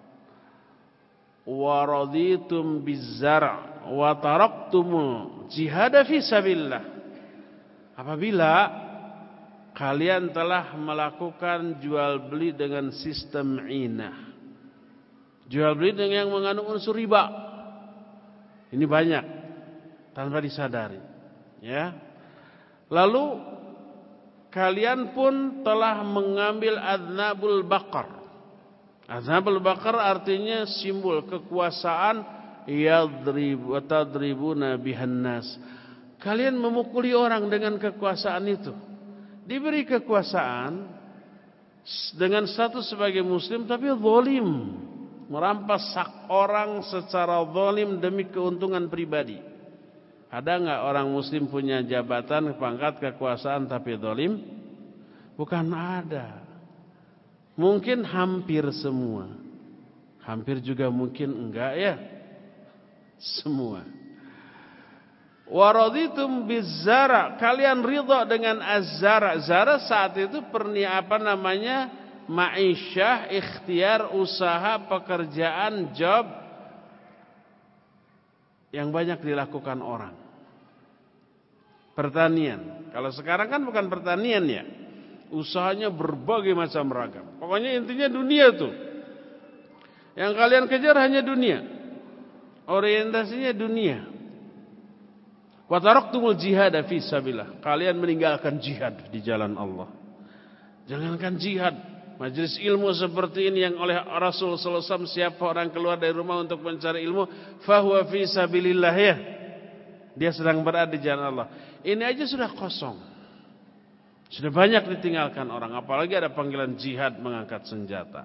wa raditum biz-zar' wa taraktum jihad fi sabilillah." Apabila kalian telah melakukan jual beli dengan sistem inah, jual beli dengan yang mengandung unsur riba, ini banyak tanpa disadari, ya. Lalu kalian pun telah mengambil adnabul baqar. Adnabul baqar artinya simbol kekuasaan, yadribu wa tadribuna bihan nas. Kalian memukuli orang dengan kekuasaan itu. Diberi kekuasaan dengan status sebagai muslim, tapi zalim, merampas hak orang secara zalim demi keuntungan pribadi. Ada enggak orang muslim punya jabatan, pangkat, kekuasaan tapi zalim? Bukan ada. Mungkin hampir semua. Hampir juga mungkin enggak ya. Semua. Waraditum bizara, kalian ridha dengan az-zara. Zara saat itu perni apa namanya? Ma'isyah, ikhtiar, usaha, pekerjaan, job yang banyak dilakukan orang. Pertanian. Kalau sekarang kan bukan pertanian ya. Usahanya berbagai macam ragam. Pokoknya intinya dunia tuh. Yang kalian kejar hanya dunia. Orientasinya dunia. Wa taraktumul jihad fi sabilillah. Kalian meninggalkan jihad di jalan Allah. Jangankan jihad, majelis ilmu seperti ini yang oleh Rasul sallallahu alaihi wasallam, siapa orang keluar dari rumah untuk mencari ilmu, fahuwa fi sabilillah ya. Dia sedang berada di jalan Allah. Ini aja sudah kosong. Sudah banyak ditinggalkan orang, apalagi ada panggilan jihad mengangkat senjata.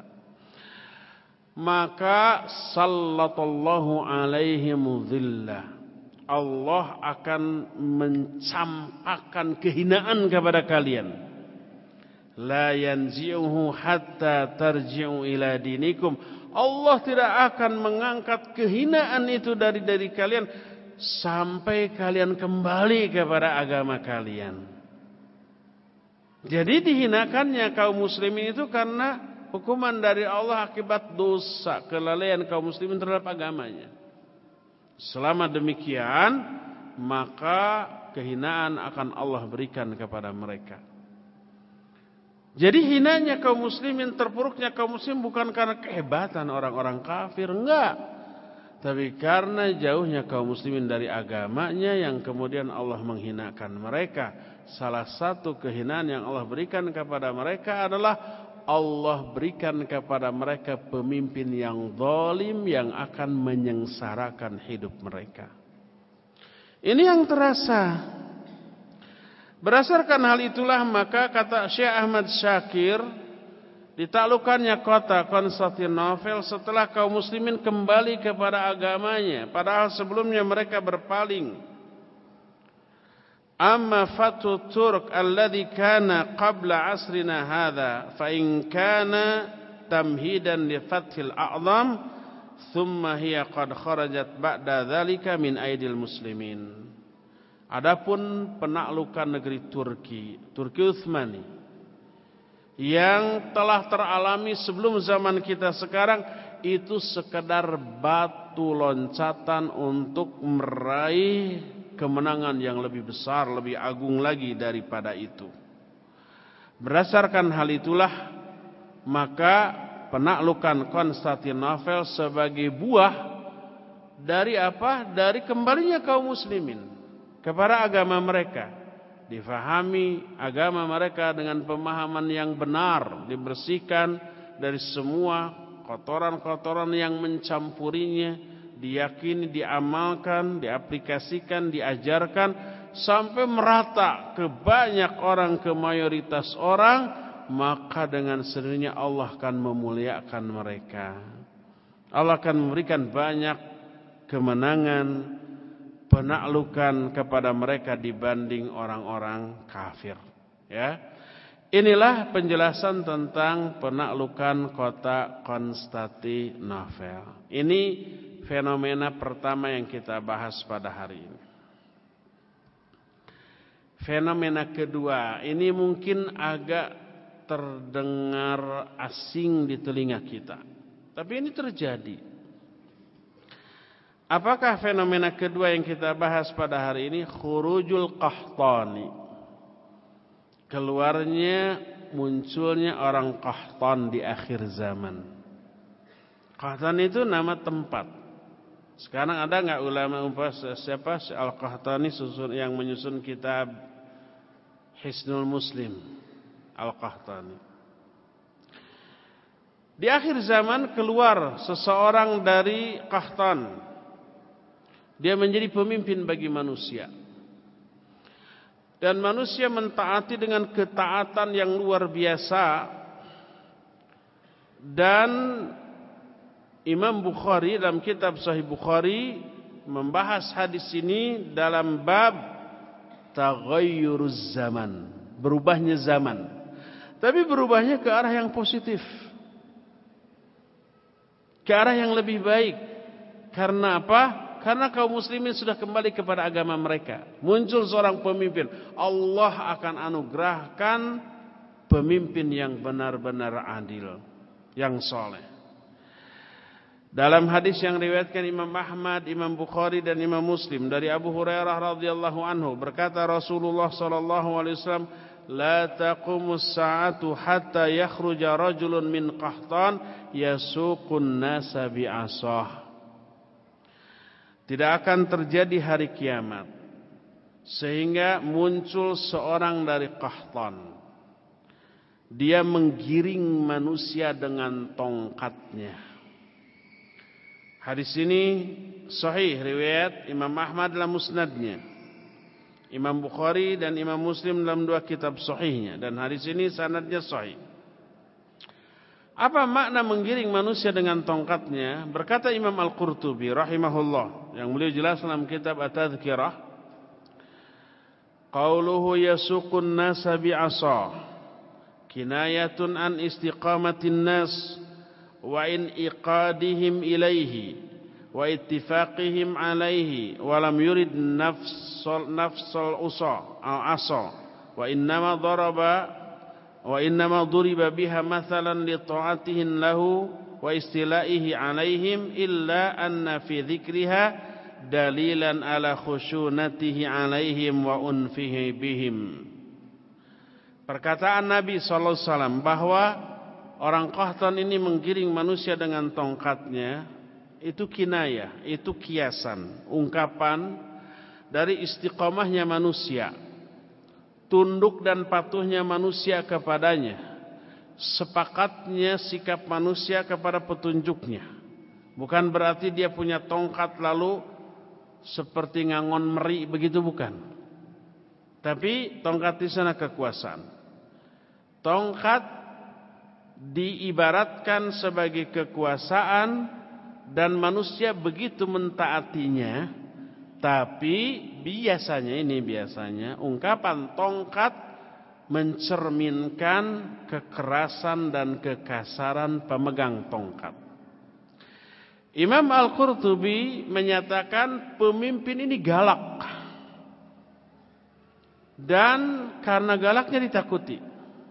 Maka sallallahu alaihi mudhillah. Allah akan mencampakkan kehinaan kepada kalian. La yanzi'uhu hatta tarji'u ila dinikum. Allah tidak akan mengangkat kehinaan itu dari dari kalian sampai kalian kembali kepada agama kalian. Jadi dihinakannya kaum muslimin itu karena hukuman dari Allah akibat dosa kelalaian kaum muslimin terhadap agamanya. Selama demikian, maka kehinaan akan Allah berikan kepada mereka. Jadi hinanya kaum muslimin, terpuruknya kaum muslim bukan karena kehebatan orang-orang kafir, enggak. Tapi karena jauhnya kaum muslimin dari agamanya yang kemudian Allah menghinakan mereka. Salah satu kehinaan yang Allah berikan kepada mereka adalah Allah berikan kepada mereka pemimpin yang zalim yang akan menyengsarakan hidup mereka. Ini yang terasa. Berdasarkan hal itulah maka kata Syekh Ahmad Syakir, ditaklukkannya kota Konstantinopel setelah kaum muslimin kembali kepada agamanya, padahal sebelumnya mereka berpaling. Amma fatu Turk alladhi kana qabla asrina hadha fa in kana tamhidan li fathil a'zam thumma hiya qad kharajat ba'da dhalika min aidil muslimin. Adapun penaklukan negeri Turki, Turki Utsmani yang telah teralami sebelum zaman kita sekarang itu sekedar batu loncatan untuk meraih kemenangan yang lebih besar, lebih agung lagi daripada itu. Berdasarkan hal itulah maka penaklukan Konstantinopel sebagai buah dari apa? Dari kembalinya kaum muslimin kepada agama mereka. Difahami agama mereka dengan pemahaman yang benar, dibersihkan dari semua kotoran-kotoran yang mencampurinya, diyakini, diamalkan, diaplikasikan, diajarkan sampai merata ke banyak orang, ke mayoritas orang, maka dengan sendirinya Allah akan memuliakan mereka. Allah akan memberikan banyak kemenangan, penaklukan kepada mereka dibanding orang-orang kafir. Ya. Inilah penjelasan tentang penaklukan kota Konstantinopel. Ini fenomena pertama yang kita bahas pada hari ini. Fenomena kedua, ini mungkin agak terdengar asing di telinga kita. Tapi ini terjadi. Apakah fenomena kedua yang kita bahas pada hari ini? Khurujul Qahtani. Keluarnya, munculnya orang Qahtan di akhir zaman. Qahtan itu nama tempat. Sekarang ada enggak ulama umpah siapa Al-Qahtani yang menyusun kitab Hisnul Muslim? Al-Qahtani. Di akhir zaman keluar seseorang dari Qahtan. Dia menjadi pemimpin bagi manusia. Dan manusia mentaati dengan ketaatan yang luar biasa. Dan Imam Bukhari dalam kitab Sahih Bukhari membahas hadis ini dalam bab taghayyuruz zaman, berubahnya zaman. Tapi berubahnya ke arah yang positif, ke arah yang lebih baik. Karena apa? Karena kaum muslimin sudah kembali kepada agama mereka. Muncul seorang pemimpin, Allah akan anugerahkan pemimpin yang benar-benar adil, yang soleh. Dalam hadis yang riwayatkan Imam Ahmad, Imam Bukhari dan Imam Muslim dari Abu Hurairah radhiyallahu anhu, berkata Rasulullah sallallahu alaihi wasallam, "La taqumus sa'atu hatta yakhruja rajulun min Qahtan yasuqun nasa bi'asah." Tidak akan terjadi hari kiamat sehingga muncul seorang dari Qahtan. Dia menggiring manusia dengan tongkatnya. Hadis ini sahih riwayat Imam Ahmad dalam musnadnya, Imam Bukhari dan Imam Muslim dalam dua kitab sahihnya, dan hadis ini sanadnya sahih. Apa makna menggiring manusia dengan tongkatnya? Berkata Imam Al-Qurtubi rahimahullah, yang beliau jelas dalam kitab At-Tadhkirah, qauluhu yasuqun nasa bi'asa kinayatun an istiqamatin nas wa in iqadihim ilaihi wa ittifaqihim alaihi wa lam yurid nafsal nafsal usa au asa wa innama daraba wa innama duriba biha mathalan li ta'atihin lahu wa istilaihi alaihim illa anna fi dzikriha dalilan ala khusyunatihi alaihim wa unfihi bihim. Perkataan Nabi sallallahu alaihi wasallam bahwa orang Qahtan ini menggiring manusia dengan tongkatnya, itu kinayah, itu kiasan, ungkapan dari istiqomahnya manusia, tunduk dan patuhnya manusia kepadanya, sepakatnya sikap manusia kepada petunjuknya. Bukan berarti dia punya tongkat lalu seperti ngangon meri, begitu bukan. Tapi tongkat di sana kekuasaan. Tongkat diibaratkan sebagai kekuasaan dan manusia begitu mentaatinya. Tapi biasanya ini biasanya ungkapan tongkat mencerminkan kekerasan dan kekasaran pemegang tongkat. Imam Al-Qurtubi menyatakan pemimpin ini galak. Dan karena galaknya ditakuti.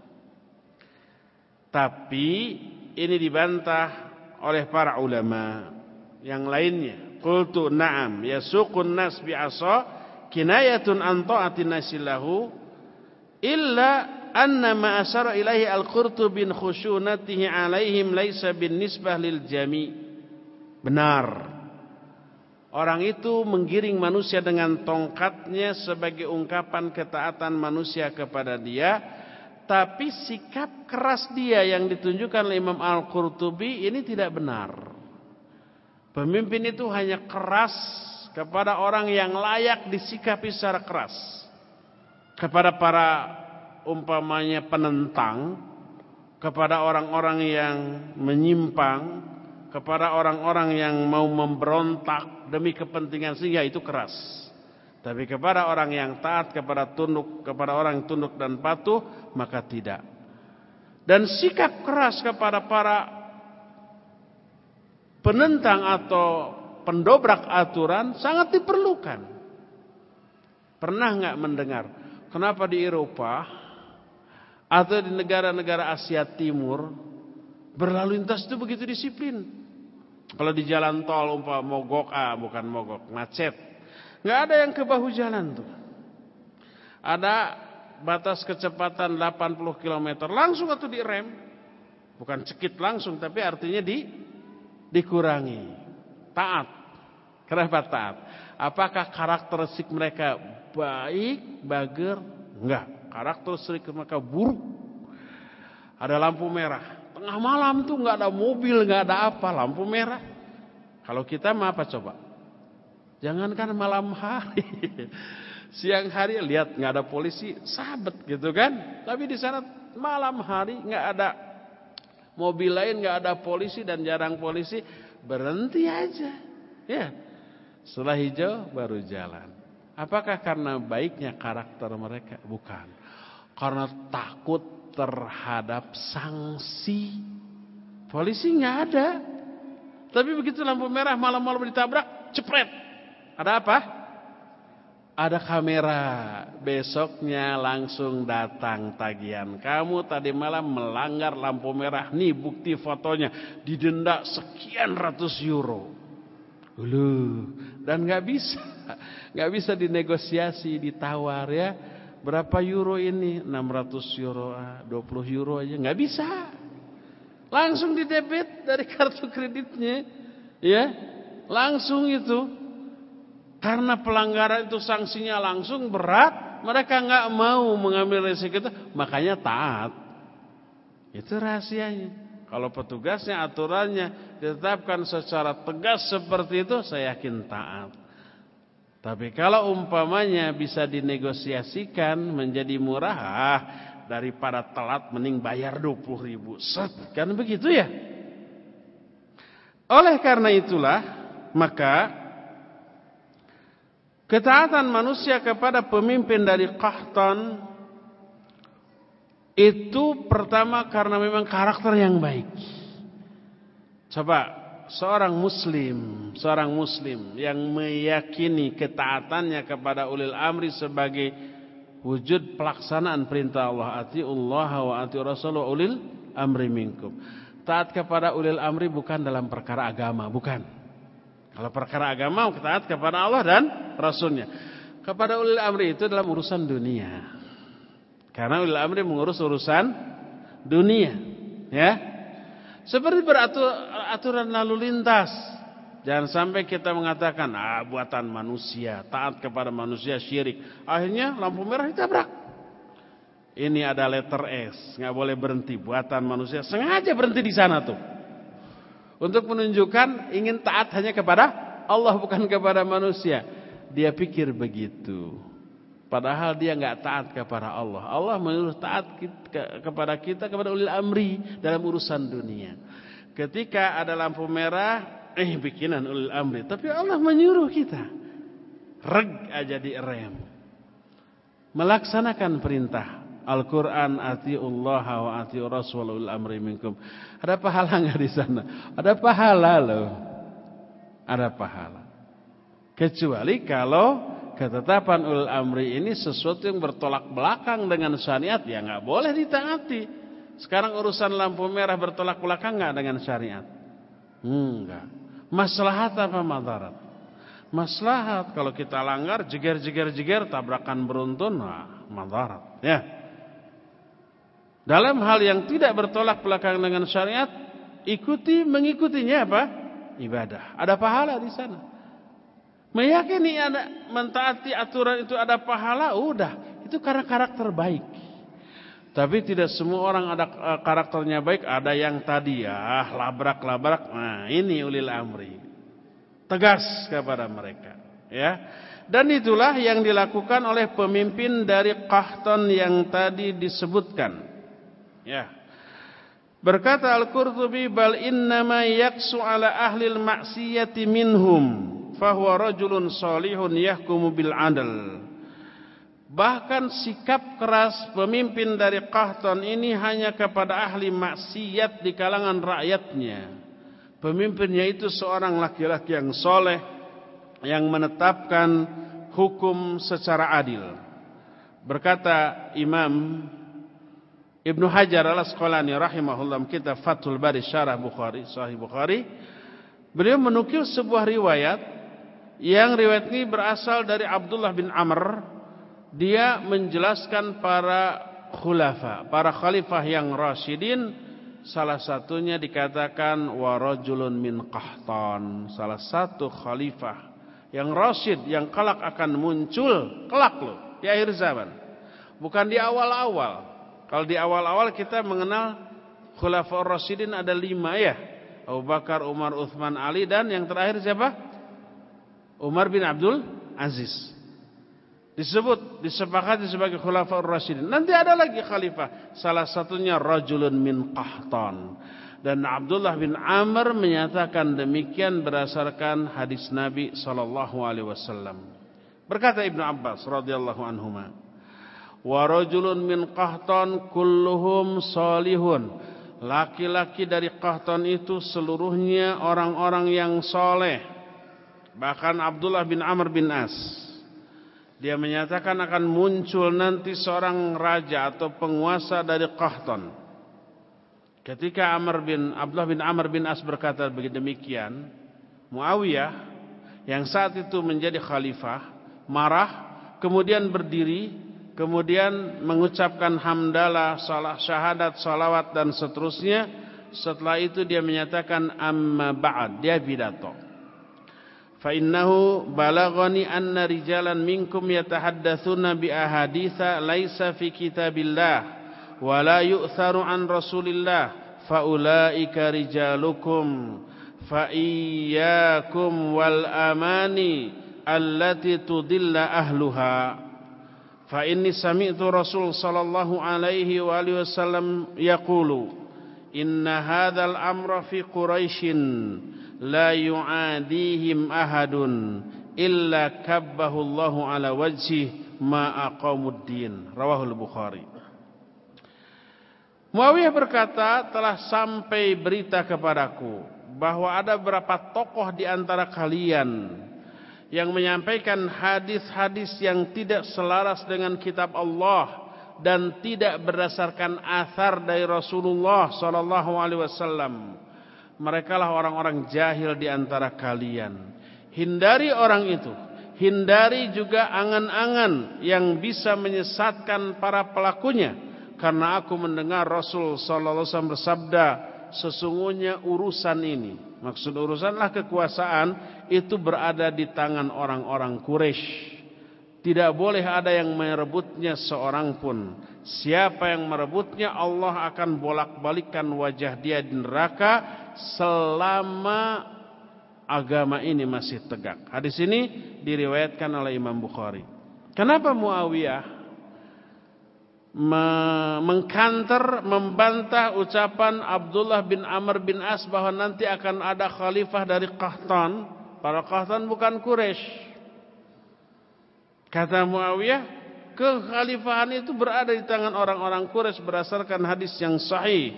Tapi ini dibantah oleh para ulama yang lainnya. Qultu na'am yasuqun nas bi'asa kinayatun an ta'atin nasillahu illa anna ma asara ilaihi al-Qurtubi bin khusyunatihi alaihim laisa bin nisbah lil jami'. Benar. Orang itu menggiring manusia dengan tongkatnya sebagai ungkapan ketaatan manusia kepada dia. Tapi sikap keras dia yang ditunjukkan oleh Imam Al-Qurtubi ini tidak benar. Pemimpin itu hanya keras kepada orang yang layak disikapi secara keras. Kepada para umpamanya penentang, kepada orang-orang yang menyimpang, kepada orang-orang yang mau memberontak demi kepentingan sehingga itu keras. Tapi kepada orang yang taat, kepada tunduk, kepada orang yang tunduk dan patuh, maka tidak. Dan sikap keras kepada para penentang atau pendobrak aturan sangat diperlukan. Pernah nggak mendengar kenapa di Eropa atau di negara-negara Asia Timur berlalu lintas itu begitu disiplin? Kalau di jalan tol umpama mogok, ah bukan mogok, macet. Nggak ada yang ke bahu jalan tuh. Ada batas kecepatan delapan puluh kilometer, langsung atau direm. Bukan cekit langsung, tapi artinya di dikurangi. Taat. Kenapa taat? Apakah karakteristik mereka baik, bager? Enggak. Karakteristik mereka buruk. Ada lampu merah. Tengah malam tuh nggak ada mobil, nggak ada apa, lampu merah. Kalau kita mah apa coba? Jangankan malam hari, siang hari lihat nggak ada polisi, sabet gitu kan. Tapi di sana malam hari nggak ada mobil lain, nggak ada polisi dan jarang polisi, berhenti aja. Ya, setelah hijau baru jalan. Apakah karena baiknya karakter mereka? Bukan, karena takut terhadap sanksi. Polisi nggak ada, tapi begitu lampu merah malam-malam ditabrak, cepret. Ada apa? Ada kamera. Besoknya langsung datang tagihan. Kamu tadi malam melanggar lampu merah. Nih bukti fotonya. Didenda sekian ratus euro. Ulu. Dan gak bisa. Gak bisa dinegosiasi, ditawar ya. Berapa euro ini? enam ratus euro, dua puluh euro aja. Gak bisa. Langsung didebit dari kartu kreditnya. Ya. Langsung itu. Karena pelanggaran itu sanksinya langsung berat. Mereka gak mau mengambil resiko itu. Makanya taat. Itu rahasianya. Kalau petugasnya aturannya ditetapkan secara tegas seperti itu, saya yakin taat. Tapi kalau umpamanya bisa dinegosiasikan menjadi murah, ah, daripada telat mending bayar dua puluh ribu. Set, kan begitu ya? Oleh karena itulah, maka ketaatan manusia kepada pemimpin dari Qahtan itu pertama karena memang karakter yang baik. Coba seorang muslim, seorang muslim yang meyakini ketaatannya kepada ulil amri sebagai wujud pelaksanaan perintah Allah, atiullah wa atiur rasul wa ulil amri minkum. Taat kepada ulil amri bukan dalam perkara agama, bukan. Kalau perkara agama taat kepada Allah dan Rasulnya. Kepada ulil amri itu dalam urusan dunia. Karena ulil amri mengurus urusan dunia, ya. Seperti beratur aturan lalu lintas. Jangan sampai kita mengatakan, ah buatan manusia, taat kepada manusia syirik. Akhirnya lampu merah ditabrak. Ini ada letter S, nggak boleh berhenti. Buatan manusia, sengaja berhenti di sana tuh. Untuk menunjukkan ingin taat hanya kepada Allah bukan kepada manusia. Dia pikir begitu. Padahal dia nggak taat kepada Allah. Allah menyuruh taat kepada kita, kepada ulil amri dalam urusan dunia. Ketika ada lampu merah, eh bikinan ulil amri. Tapi Allah menyuruh kita. Reg aja direm. Melaksanakan perintah. Al-Quran atiullah wa atiur rasul ulil amri minkum. Ada pahala nggak di sana? Ada pahala loh. Ada pahala. Kecuali kalau ketetapan ulil amri ini sesuatu yang bertolak belakang dengan syariat, ya nggak boleh ditaati. Sekarang urusan lampu merah bertolak belakang nggak dengan syariat? Enggak. Maslahat apa madarat? Maslahat. Kalau kita langgar, jeger-jeger-jeger, tabrakan beruntun, nah, madarat. Ya. Dalam hal yang tidak bertolak belakang dengan syariat, ikuti mengikutinya apa? Ibadah. Ada pahala di sana. Meyakini ada mentaati aturan itu ada pahala, udah. Itu karena karakter baik. Tapi tidak semua orang ada karakternya baik. Ada yang tadi ya labrak-labrak. Nah ini ulil amri. Tegas kepada mereka. Ya. Dan itulah yang dilakukan oleh pemimpin dari Qahtan yang tadi disebutkan. Ya. Berkata Al-Qurtubi, bal innama yaksu ala ahlil maksiyati minhum fahuwa rajulun salihun yahkumu bil adl. Bahkan sikap keras pemimpin dari Qahtan ini hanya kepada ahli maksiat di kalangan rakyatnya. Pemimpinnya itu seorang laki-laki yang soleh, yang menetapkan hukum secara adil. Berkata Imam Ibnu Hajar al-Asqalani rahimahullah kitab Fathul Bari Syarah Bukhari, Sahih Bukhari, beliau menukil sebuah riwayat yang riwayat ini berasal dari Abdullah bin Amr. Dia menjelaskan para khulafa, para khalifah yang rasyidin, salah satunya dikatakan wa rajulun min Qahtan, salah satu khalifah yang rasyid, yang kelak akan muncul kelak loh di akhir zaman. Bukan di awal-awal. Kalau di awal-awal kita mengenal khulafaur rasyidin ada lima ya. Abu Bakar, Umar, Uthman, Ali, dan yang terakhir siapa? Umar bin Abdul Aziz. Disebut, disepakati sebagai khulafaur rasyidin. Nanti ada lagi khalifah. Salah satunya rajulun min Qahtan. Dan Abdullah bin Amr menyatakan demikian berdasarkan hadis Nabi sallallahu alaihi wasallam. Berkata Ibnu Abbas radhiyallahu anhuma, wa rajulun min Qahtan kulluhum salihun. Laki-laki dari Qahtan itu seluruhnya orang-orang yang soleh. Bahkan Abdullah bin Amr bin As, dia menyatakan akan muncul nanti seorang raja atau penguasa dari Qahtan. Ketika Amr bin Abdullah bin Amr bin As berkata begitu demikian, Muawiyah yang saat itu menjadi khalifah marah, kemudian berdiri, kemudian mengucapkan hamdalah, salah, syahadat, salawat dan seterusnya. Setelah itu dia menyatakan amma ba'd, dia pidato. Fa innahu balaghani anna rijalan minkum yatahaddatsuna bi ahaditsa laisa fi kitabillah wa la yu'tharu an Rasulillah fa ulaika rijalukum fa iyyakum wal amani allati tudilla ahluha fa inni sami'tu Rasul sallallahu alaihi wa alihi wasallam yaqulu inna hadzal amra fi quraisyin la yu'adihim ahadun illa kabbahu Allahu ala wajhi ma aqamuddin. Rawahul Bukhari. Muawiyah berkata, telah sampai berita kepadaku bahwa ada beberapa tokoh di antara kalian yang menyampaikan hadis-hadis yang tidak selaras dengan kitab Allah dan tidak berdasarkan athar dari Rasulullah sallallahu alaihi wasallam. Mereka lah orang-orang jahil di antara kalian. Hindari orang itu. Hindari juga angan-angan yang bisa menyesatkan para pelakunya. Karena aku mendengar Rasul sallallahu alaihi wasallam bersabda, sesungguhnya urusan ini, maksud urusanlah kekuasaan, itu berada di tangan orang-orang Quraisy. Tidak boleh ada yang merebutnya seorang pun. Siapa yang merebutnya, Allah akan bolak-balikan wajah dia di neraka selama agama ini masih tegak. Hadis ini diriwayatkan oleh Imam Bukhari. Kenapa Muawiyah mengkanter, membantah ucapan Abdullah bin Amr bin As bahwa nanti akan ada khalifah dari Qahtan? Para Qahtan bukan Quraisy. Kata Muawiyah, kekhalifahan itu berada di tangan orang-orang Quraisy berdasarkan hadis yang sahih.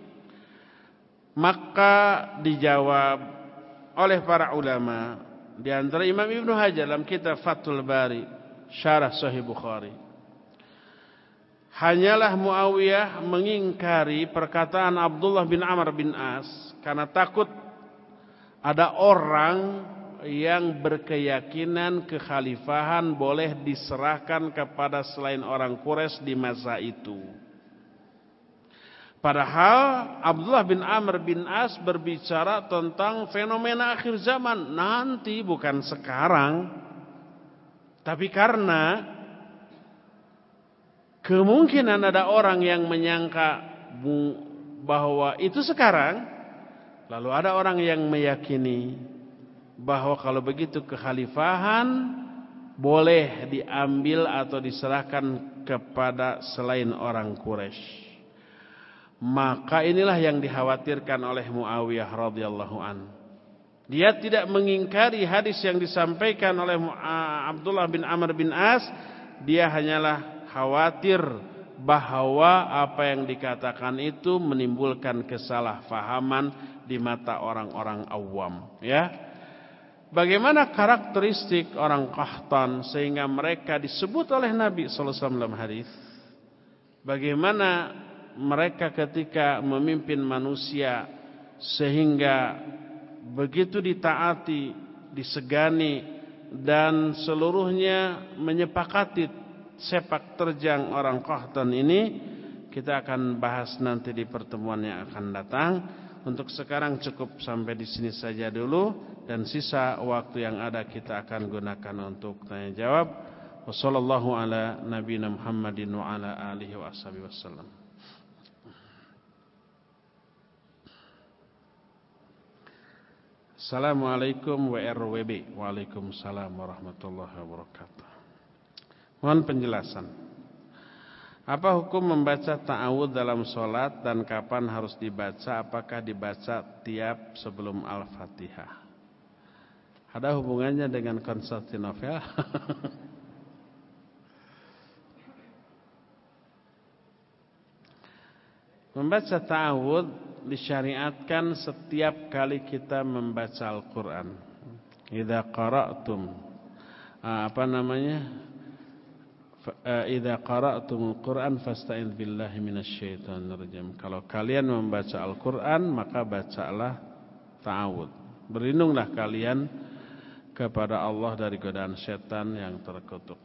Maka dijawab oleh para ulama, di antara Imam Ibnu Hajar dalam kitab Fathul Bari, syarah Sahih Bukhari. Hanyalah Muawiyah mengingkari perkataan Abdullah bin Amr bin As karena takut ada orang yang berkeyakinan kekhalifahan boleh diserahkan kepada selain orang Quraisy di masa itu. Padahal Abdullah bin Amr bin As berbicara tentang fenomena akhir zaman nanti, bukan sekarang. Tapi karena kemungkinan ada orang yang menyangka bahwa itu sekarang, lalu ada orang yang meyakini bahwa kalau begitu kekhalifahan boleh diambil atau diserahkan kepada selain orang Quraisy. Maka inilah yang dikhawatirkan oleh Muawiyah radhiyallahu an. Dia tidak mengingkari hadis yang disampaikan oleh Abdullah bin Amr bin As. Dia hanyalah khawatir bahwa apa yang dikatakan itu menimbulkan kesalahpahaman di mata orang-orang awam, ya. Bagaimana karakteristik orang Qahtan sehingga mereka disebut oleh Nabi sallallahu alaihi wasallam dalam hadis? Bagaimana mereka ketika memimpin manusia sehingga begitu ditaati, disegani dan seluruhnya menyepakati sepak terjang orang Qahtan ini, kita akan bahas nanti di pertemuan yang akan datang. Untuk sekarang cukup sampai di sini saja dulu, dan sisa waktu yang ada kita akan gunakan untuk tanya jawab. Wassallallahu ala nabiyina Muhammadin wa ala alihi wa ashabihi wasallam. Assalamualaikum W R W B. Waalaikumsalam warahmatullahi wabarakatuh. Mohon penjelasan. Apa hukum membaca ta'awudz dalam sholat dan kapan harus dibaca? Apakah dibaca tiap sebelum Al-Fatihah? Ada hubungannya dengan Konstantinopel? Membaca ta'awudz disyariatkan setiap kali kita membaca Al-Quran. Idza qara'tum apa namanya? Idza qara'tumul Qur'an fasta'in billahi minasyaitonir rajim. Kalau kalian membaca Al-Qur'an maka bacalah ta'awudz. Berlindunglah kalian kepada Allah dari godaan setan yang terkutuk.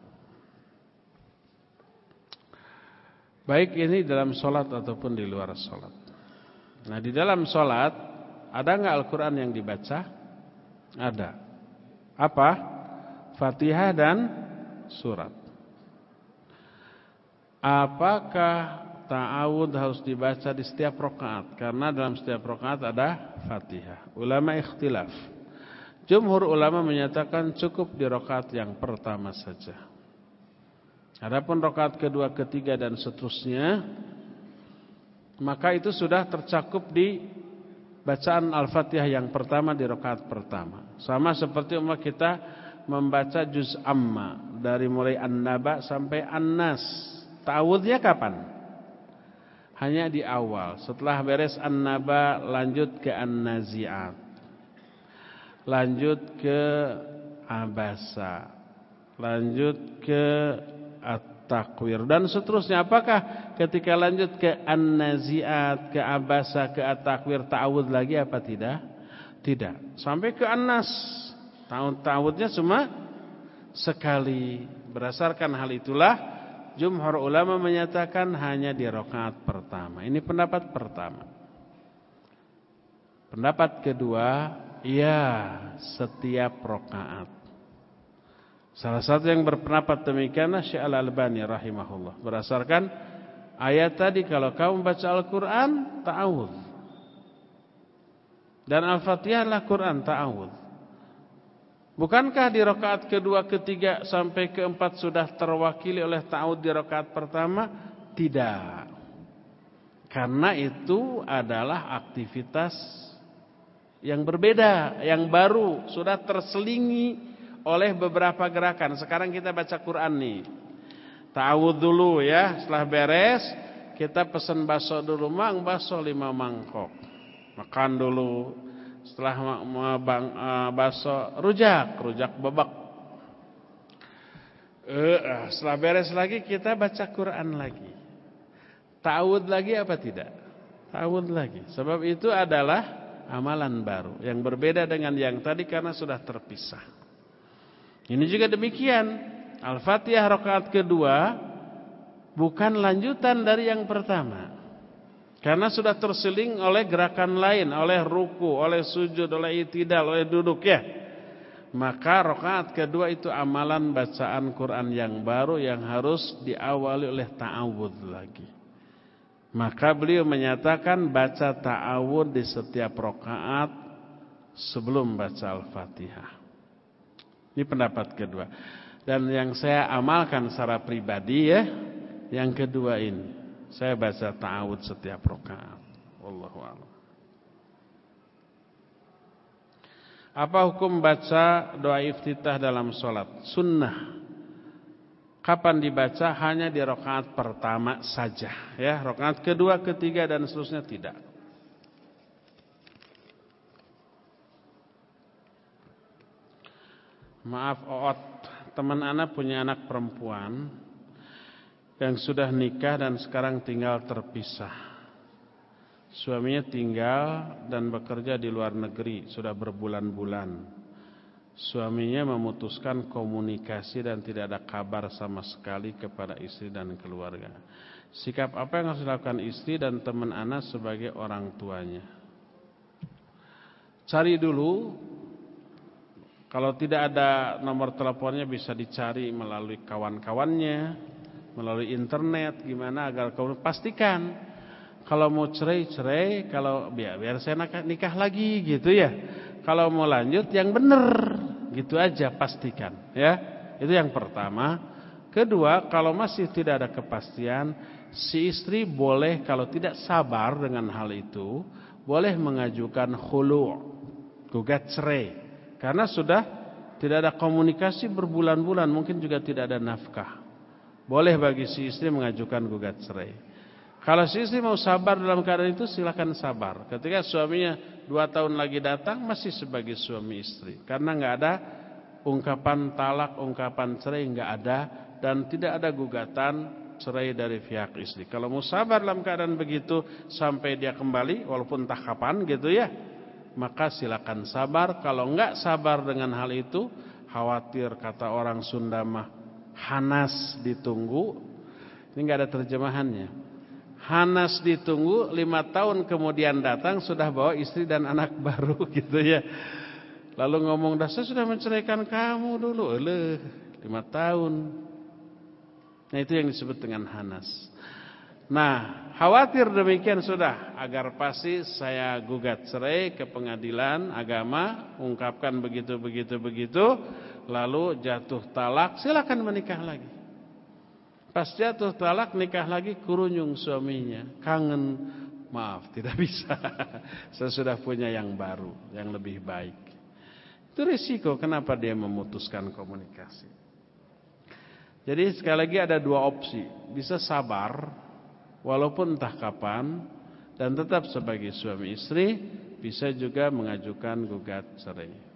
Baik ini dalam salat ataupun di luar salat. Nah, di dalam salat ada enggak Al-Qur'an yang dibaca? Ada. Apa? Fatihah dan surat. Apakah ta'awudz harus dibaca di setiap rakaat? Karena dalam setiap rakaat ada Fatihah. Ulama ikhtilaf. Jumhur ulama menyatakan cukup di rakaat yang pertama saja. Adapun rakaat kedua, ketiga dan seterusnya, maka itu sudah tercakup di bacaan Al-Fatihah yang pertama di rakaat pertama. Sama seperti umpama kita membaca juz amma dari mulai An-Naba sampai An-Nas. Ta'awudznya kapan? Hanya di awal. Setelah beres An-Naba lanjut ke An-Nazi'at. Lanjut ke Abasa. Lanjut ke At-Takwir dan seterusnya. Apakah ketika lanjut ke An-Nazi'at, ke Abasa, ke At-Takwir ta'awudz lagi apa tidak? Tidak. Sampai ke An-Nas. Ta'awudznya cuma sekali. Berdasarkan hal itulah jumhur ulama menyatakan hanya di rakaat pertama. Ini pendapat pertama. Pendapat kedua, ya setiap rakaat. Salah satu yang berpendapat demikian Syekh Al-Albani rahimahullah. Berdasarkan ayat tadi, kalau kamu baca Al-Quran, ta'awudz. Dan Al-Fatihah adalah Quran, ta'awudz. Bukankah di rakaat kedua, ketiga sampai keempat sudah terwakili oleh ta'awudz di rakaat pertama? Tidak. Karena itu adalah aktivitas yang berbeda, yang baru, sudah terselingi oleh beberapa gerakan. Sekarang kita baca Quran nih. Ta'awudz dulu ya, setelah beres kita pesan bakso dulu, mang bakso lima mangkok. Makan dulu. Setelah bang bakso rujak, rujak bebek. Eh, setelah beres lagi kita baca Quran lagi. Ta'awudz lagi apa tidak? Ta'awudz lagi. Sebab itu adalah amalan baru yang berbeda dengan yang tadi karena sudah terpisah. Ini juga demikian. Al-Fatihah rakaat kedua bukan lanjutan dari yang pertama. Karena sudah terseling oleh gerakan lain, oleh ruku, oleh sujud, oleh i'tidal, oleh duduk ya. Maka rakaat kedua itu amalan bacaan Quran yang baru yang harus diawali oleh ta'awudz lagi. Maka beliau menyatakan baca ta'awudz di setiap rakaat sebelum baca Al-Fatihah. Ini pendapat kedua. Dan yang saya amalkan secara pribadi ya, yang kedua ini. Saya baca ta'awudz setiap rakaat. Wallahu a'lam. Apa hukum baca doa iftitah dalam sholat? Sunnah. Kapan dibaca? Hanya di rakaat pertama saja. Ya, rakaat kedua, ketiga dan seterusnya tidak. Maaf Oot, teman anak punya anak perempuan yang sudah nikah dan sekarang tinggal terpisah. Suaminya tinggal dan bekerja di luar negeri sudah berbulan-bulan. Suaminya memutuskan komunikasi dan tidak ada kabar sama sekali kepada istri dan keluarga. Sikap apa yang harus dilakukan istri dan teman anak sebagai orang tuanya? Cari dulu. Kalau tidak ada nomor teleponnya bisa dicari melalui kawan-kawannya, melalui internet, gimana agar kau pastikan kalau mau cerai-cerai, kalau biar biar saya nikah lagi gitu ya. Kalau mau lanjut yang benar, gitu aja pastikan ya. Itu yang pertama. Kedua, kalau masih tidak ada kepastian, si istri boleh kalau tidak sabar dengan hal itu, boleh mengajukan khulu', gugat cerai. Karena sudah tidak ada komunikasi berbulan-bulan, mungkin juga tidak ada nafkah. Boleh bagi si istri mengajukan gugat cerai. Kalau si istri mau sabar dalam keadaan itu, silakan sabar. Ketika suaminya dua tahun lagi datang, masih sebagai suami istri. Karena nggak ada ungkapan talak, ungkapan cerai, nggak ada. Dan tidak ada gugatan cerai dari pihak istri. Kalau mau sabar dalam keadaan begitu sampai dia kembali, walaupun entah kapan gitu ya, maka silakan sabar. Kalau nggak sabar dengan hal itu, khawatir kata orang Sunda mah, hanas ditunggu. Ini nggak ada terjemahannya. Hanas ditunggu, lima tahun kemudian datang sudah bawa istri dan anak baru gitu ya. Lalu ngomong, dah saya sudah menceraikan kamu dulu, eleh, lima tahun. Nah itu yang disebut dengan hanas. Nah khawatir demikian sudah, agar pasti saya gugat cerai ke pengadilan agama, ungkapkan begitu begitu begitu, lalu jatuh talak, silakan menikah lagi. Pas jatuh talak nikah lagi, kurunyung suaminya, kangen, maaf tidak bisa, saya sudah punya yang baru, yang lebih baik. Itu risiko kenapa dia memutuskan komunikasi. Jadi sekali lagi ada dua opsi, bisa sabar walaupun entah kapan dan tetap sebagai suami istri, bisa juga mengajukan gugat cerai.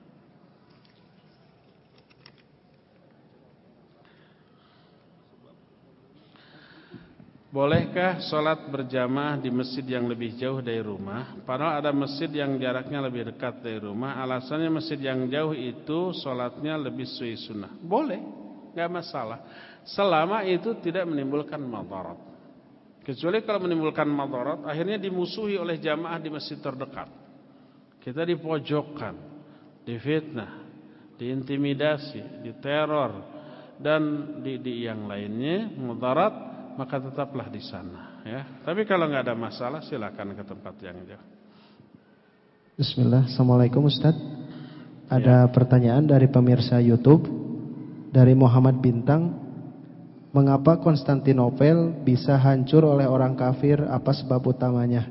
Bolehkah sholat berjamaah di masjid yang lebih jauh dari rumah? Padahal ada masjid yang jaraknya lebih dekat dari rumah. Alasannya masjid yang jauh itu sholatnya lebih sesuai sunnah. Boleh, gak masalah. Selama itu tidak menimbulkan madarat. Kecuali kalau menimbulkan madarat, akhirnya dimusuhi oleh jamaah di masjid terdekat. Kita dipojokkan, difitnah, diintimidasi, diteror, dan di, di yang lainnya madarat, maka tetaplah di sana ya. Tapi kalau nggak ada masalah silakan ke tempat yang jauh. Bismillah. Assalamualaikum Ustaz. Ada ya. Pertanyaan dari pemirsa YouTube dari Muhammad Bintang. Mengapa Konstantinopel bisa hancur oleh orang kafir? Apa sebab utamanya?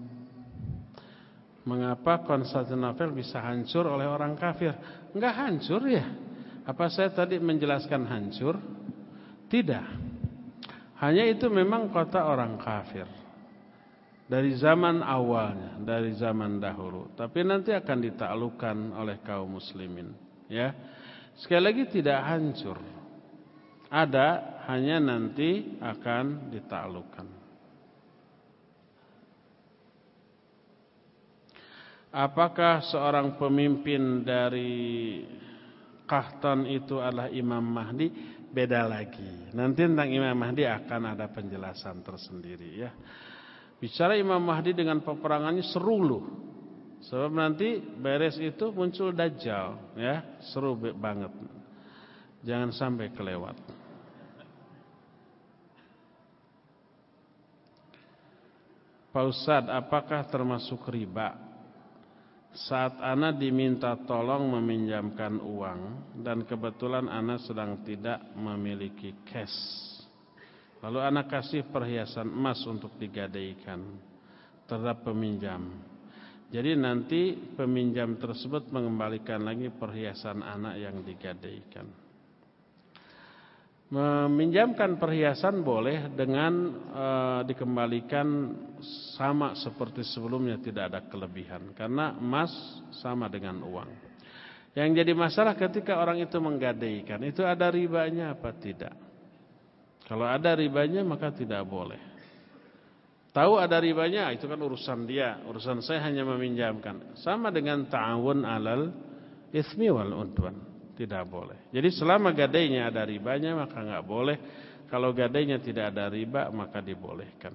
Mengapa Konstantinopel bisa hancur oleh orang kafir? Enggak hancur ya. Apa saya tadi menjelaskan hancur? Tidak. Hanya itu memang kota orang kafir dari zaman awalnya, dari zaman dahulu. Tapi nanti akan ditaklukkan oleh kaum muslimin. Ya, sekali lagi tidak hancur. Ada, hanya nanti akan ditaklukkan. Apakah seorang pemimpin dari Qahtan itu adalah Imam Mahdi? Beda lagi. Nanti tentang Imam Mahdi akan ada penjelasan tersendiri ya. Bicara Imam Mahdi dengan peperangannya seru loh. Sebab nanti beres itu muncul Dajjal ya, seru banget. Jangan sampai kelewat. Pak Ustadz, apakah termasuk riba saat ana diminta tolong meminjamkan uang dan kebetulan ana sedang tidak memiliki cash, lalu ana kasih perhiasan emas untuk digadaikan terhadap peminjam. Jadi nanti peminjam tersebut mengembalikan lagi perhiasan ana yang digadaikan. Meminjamkan perhiasan boleh dengan e, dikembalikan sama seperti sebelumnya, tidak ada kelebihan. Karena emas sama dengan uang. Yang jadi masalah ketika orang itu menggadaikan, itu ada ribanya apa tidak? Kalau ada ribanya maka tidak boleh. Tahu ada ribanya, itu kan urusan dia. Urusan saya hanya meminjamkan. Sama dengan ta'awun alal itsmi wal udwan. Tidak boleh. Jadi selama gadainya ada ribanya maka enggak boleh. Kalau gadainya tidak ada riba maka dibolehkan.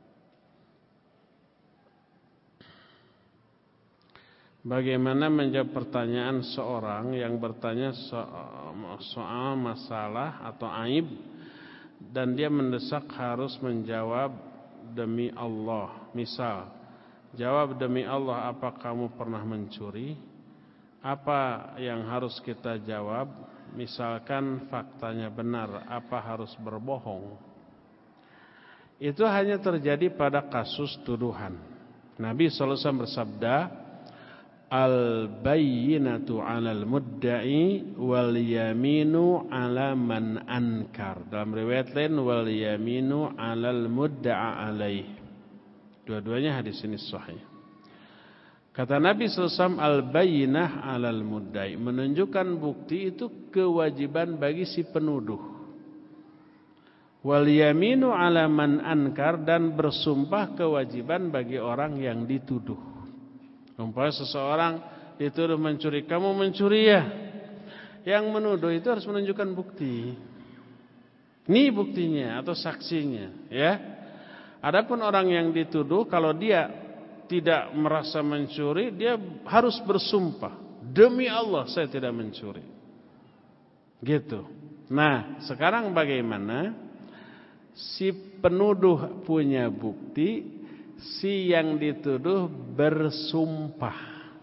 Bagaimana menjawab pertanyaan seorang yang bertanya soal masalah atau aib dan dia mendesak harus menjawab demi Allah. Misal, jawab demi Allah, apa kamu pernah mencuri? Apa yang harus kita jawab? Misalkan faktanya benar, apa harus berbohong? Itu hanya terjadi pada kasus tuduhan. Nabi shallallahu alaihi wasallam bersabda, al-bayyinatu 'alal mudda'i wal yaminu 'ala man ankar. Dalam riwayat lain wal yaminu 'alal mudda'a alaih. Dua-duanya hadis ini sahih. Kata Nabi sallallahu alaihi wasallam al-bayyinah 'alal mudda'i, menunjukkan bukti itu kewajiban bagi si penuduh. Wal yaminu 'ala man ankar, dan bersumpah kewajiban bagi orang yang dituduh. Umpamanya seseorang dituduh mencuri, kamu mencuri ya? Yang menuduh itu harus menunjukkan bukti. Ini buktinya atau saksinya, ya. Adapun orang yang dituduh, kalau dia tidak merasa mencuri, dia harus bersumpah, demi Allah saya tidak mencuri. Gitu. Nah, sekarang bagaimana? Si penuduh punya bukti, si yang dituduh bersumpah.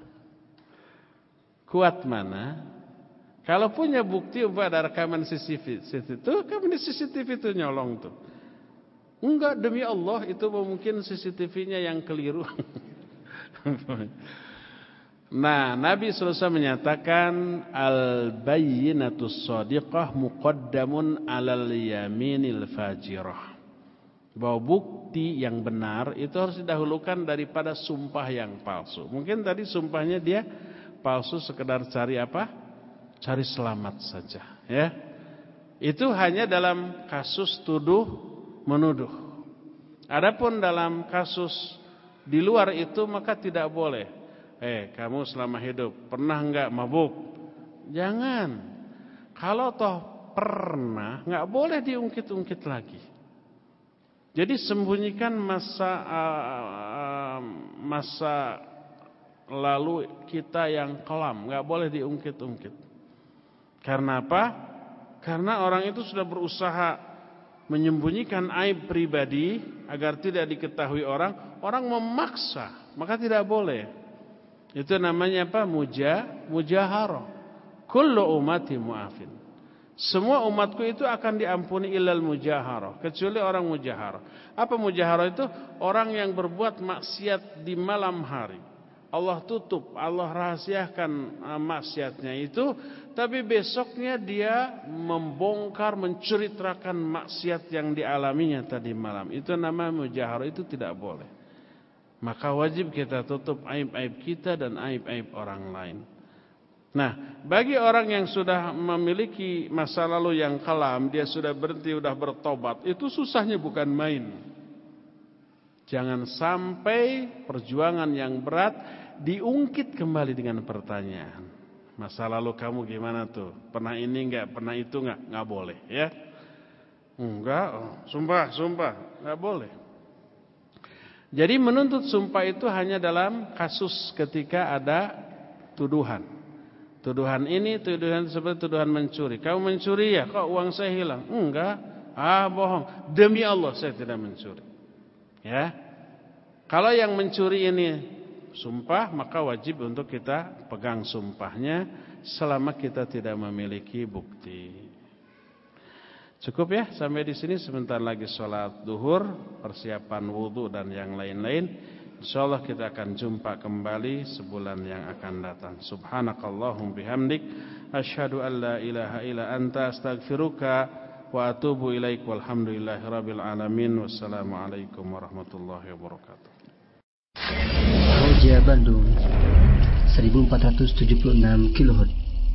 Kuat mana? Kalau punya bukti, ada rekaman C C T V itu, rekaman di C C T V itu nyolong tuh. Enggak, demi Allah itu mungkin C C T V-nya yang keliru. Nah, Nabi sallallahu alaihi wasallam menyatakan al-bayyinatus shadiqah muqaddamun 'alal yaminil fajirah. Bahwa bukti yang benar itu harus didahulukan daripada sumpah yang palsu. Mungkin tadi sumpahnya dia palsu sekedar cari apa? Cari selamat saja, ya. Itu hanya dalam kasus tuduh menuduh. Adapun dalam kasus di luar itu maka tidak boleh. Eh, kamu selama hidup pernah enggak mabuk? Jangan. Kalau toh pernah, enggak boleh diungkit-ungkit lagi. Jadi sembunyikan masa uh, masa lalu kita yang kelam, enggak boleh diungkit-ungkit. Karena apa? Karena orang itu sudah berusaha menyembunyikan aib pribadi agar tidak diketahui orang, orang memaksa, maka tidak boleh. Itu namanya apa? Muja, mujaharah. Kullu ummati mu'afin. Semua umatku itu akan diampuni ilal mujaharah, kecuali orang mujaharah. Apa mujaharah itu? Orang yang berbuat maksiat di malam hari. Allah tutup, Allah rahasiakan maksiatnya itu, tapi besoknya dia membongkar, menceritakan maksiat yang dialaminya tadi malam. Itu namanya mujaharah, itu tidak boleh. Maka wajib kita tutup aib-aib kita dan aib-aib orang lain. Nah, bagi orang yang sudah memiliki masa lalu yang kelam, dia sudah berhenti, sudah bertobat, itu susahnya bukan main. Jangan sampai perjuangan yang berat diungkit kembali dengan pertanyaan. Masa lalu kamu gimana tuh? Pernah ini enggak? Pernah itu enggak? Enggak boleh, ya. Enggak, oh, sumpah, sumpah, enggak boleh. Jadi menuntut sumpah itu hanya dalam kasus ketika ada tuduhan. Tuduhan ini, tuduhan seperti tuduhan mencuri. Kamu mencuri ya? Kok uang saya hilang? Enggak. Ah, bohong. Demi Allah saya tidak mencuri. Ya. Kalau yang mencuri ini sumpah, maka wajib untuk kita pegang sumpahnya selama kita tidak memiliki bukti. Cukup ya, sampai di sini. Sebentar lagi sholat duhur, persiapan wudhu dan yang lain-lain. InsyaAllah kita akan jumpa kembali sebulan yang akan datang. Subhanakallahum bihamdik, asyhadu an la ilaha illa anta, astaghfiruka wa atubu ilaik, walhamdulillahi rabbil alamin. Wassalamualaikum warahmatullahi wabarakatuh. Roja Bandung seribu empat ratus tujuh puluh enam kilohertz.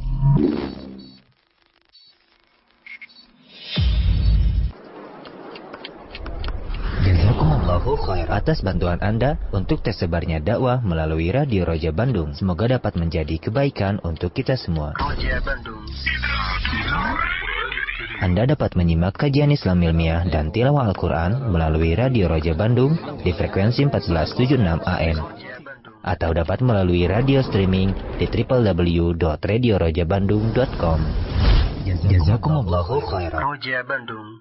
Atas bantuan Anda untuk tersebarnya dakwah melalui Radio Roja Bandung. Semoga dapat menjadi kebaikan untuk kita semua. Roja Bandung. Anda dapat menyimak kajian Islam ilmiah dan tilawah Al-Quran melalui Radio Roja Bandung di frekuensi empat belas tujuh puluh enam A M. Atau dapat melalui radio streaming di w w w dot radio roja bandung dot com. Jazakumullahu khairan. Roja Bandung.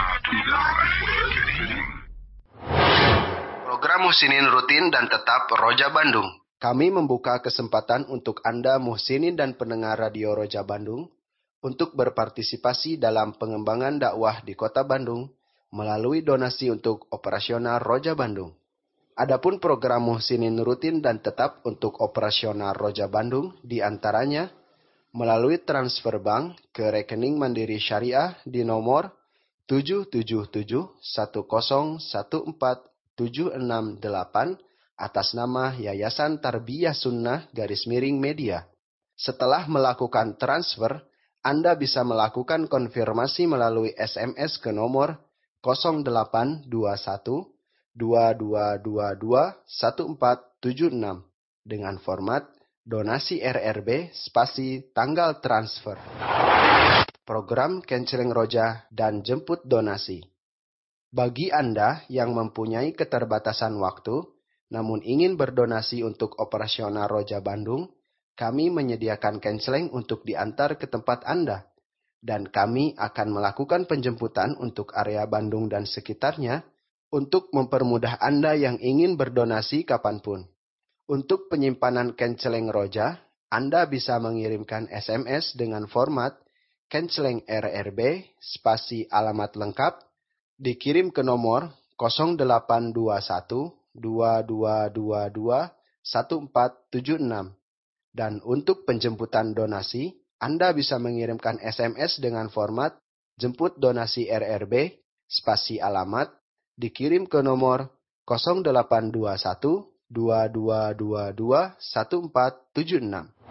Program Muhsinin rutin dan tetap Roja Bandung. Kami membuka kesempatan untuk Anda muhsinin dan pendengar Radio Roja Bandung untuk berpartisipasi dalam pengembangan dakwah di Kota Bandung melalui donasi untuk operasional Roja Bandung. Adapun program Muhsinin rutin dan tetap untuk operasional Roja Bandung diantaranya melalui transfer bank ke rekening Mandiri Syariah di nomor tujuh tujuh tujuh satu nol satu empat tujuh enam delapan atas nama Yayasan Tarbiyah Sunnah garis miring media. Setelah melakukan transfer, Anda bisa melakukan konfirmasi melalui S M S ke nomor nol delapan dua satu dua dua dua dua satu empat tujuh enam dengan format donasi R R B spasi tanggal transfer. Program Kenceleng Roja dan jemput donasi. Bagi Anda yang mempunyai keterbatasan waktu, namun ingin berdonasi untuk operasional Roja Bandung, kami menyediakan kenceleng untuk diantar ke tempat Anda. Dan kami akan melakukan penjemputan untuk area Bandung dan sekitarnya untuk mempermudah Anda yang ingin berdonasi kapanpun. Untuk penyimpanan kenceleng Roja, Anda bisa mengirimkan S M S dengan format kenceleng R R B spasi alamat lengkap dikirim ke nomor nol delapan dua satu dua dua dua dua satu empat tujuh enam. Dan untuk penjemputan donasi, Anda bisa mengirimkan S M S dengan format jemput donasi R R B spasi alamat dikirim ke nomor nol delapan dua satu dua dua dua dua satu empat tujuh enam.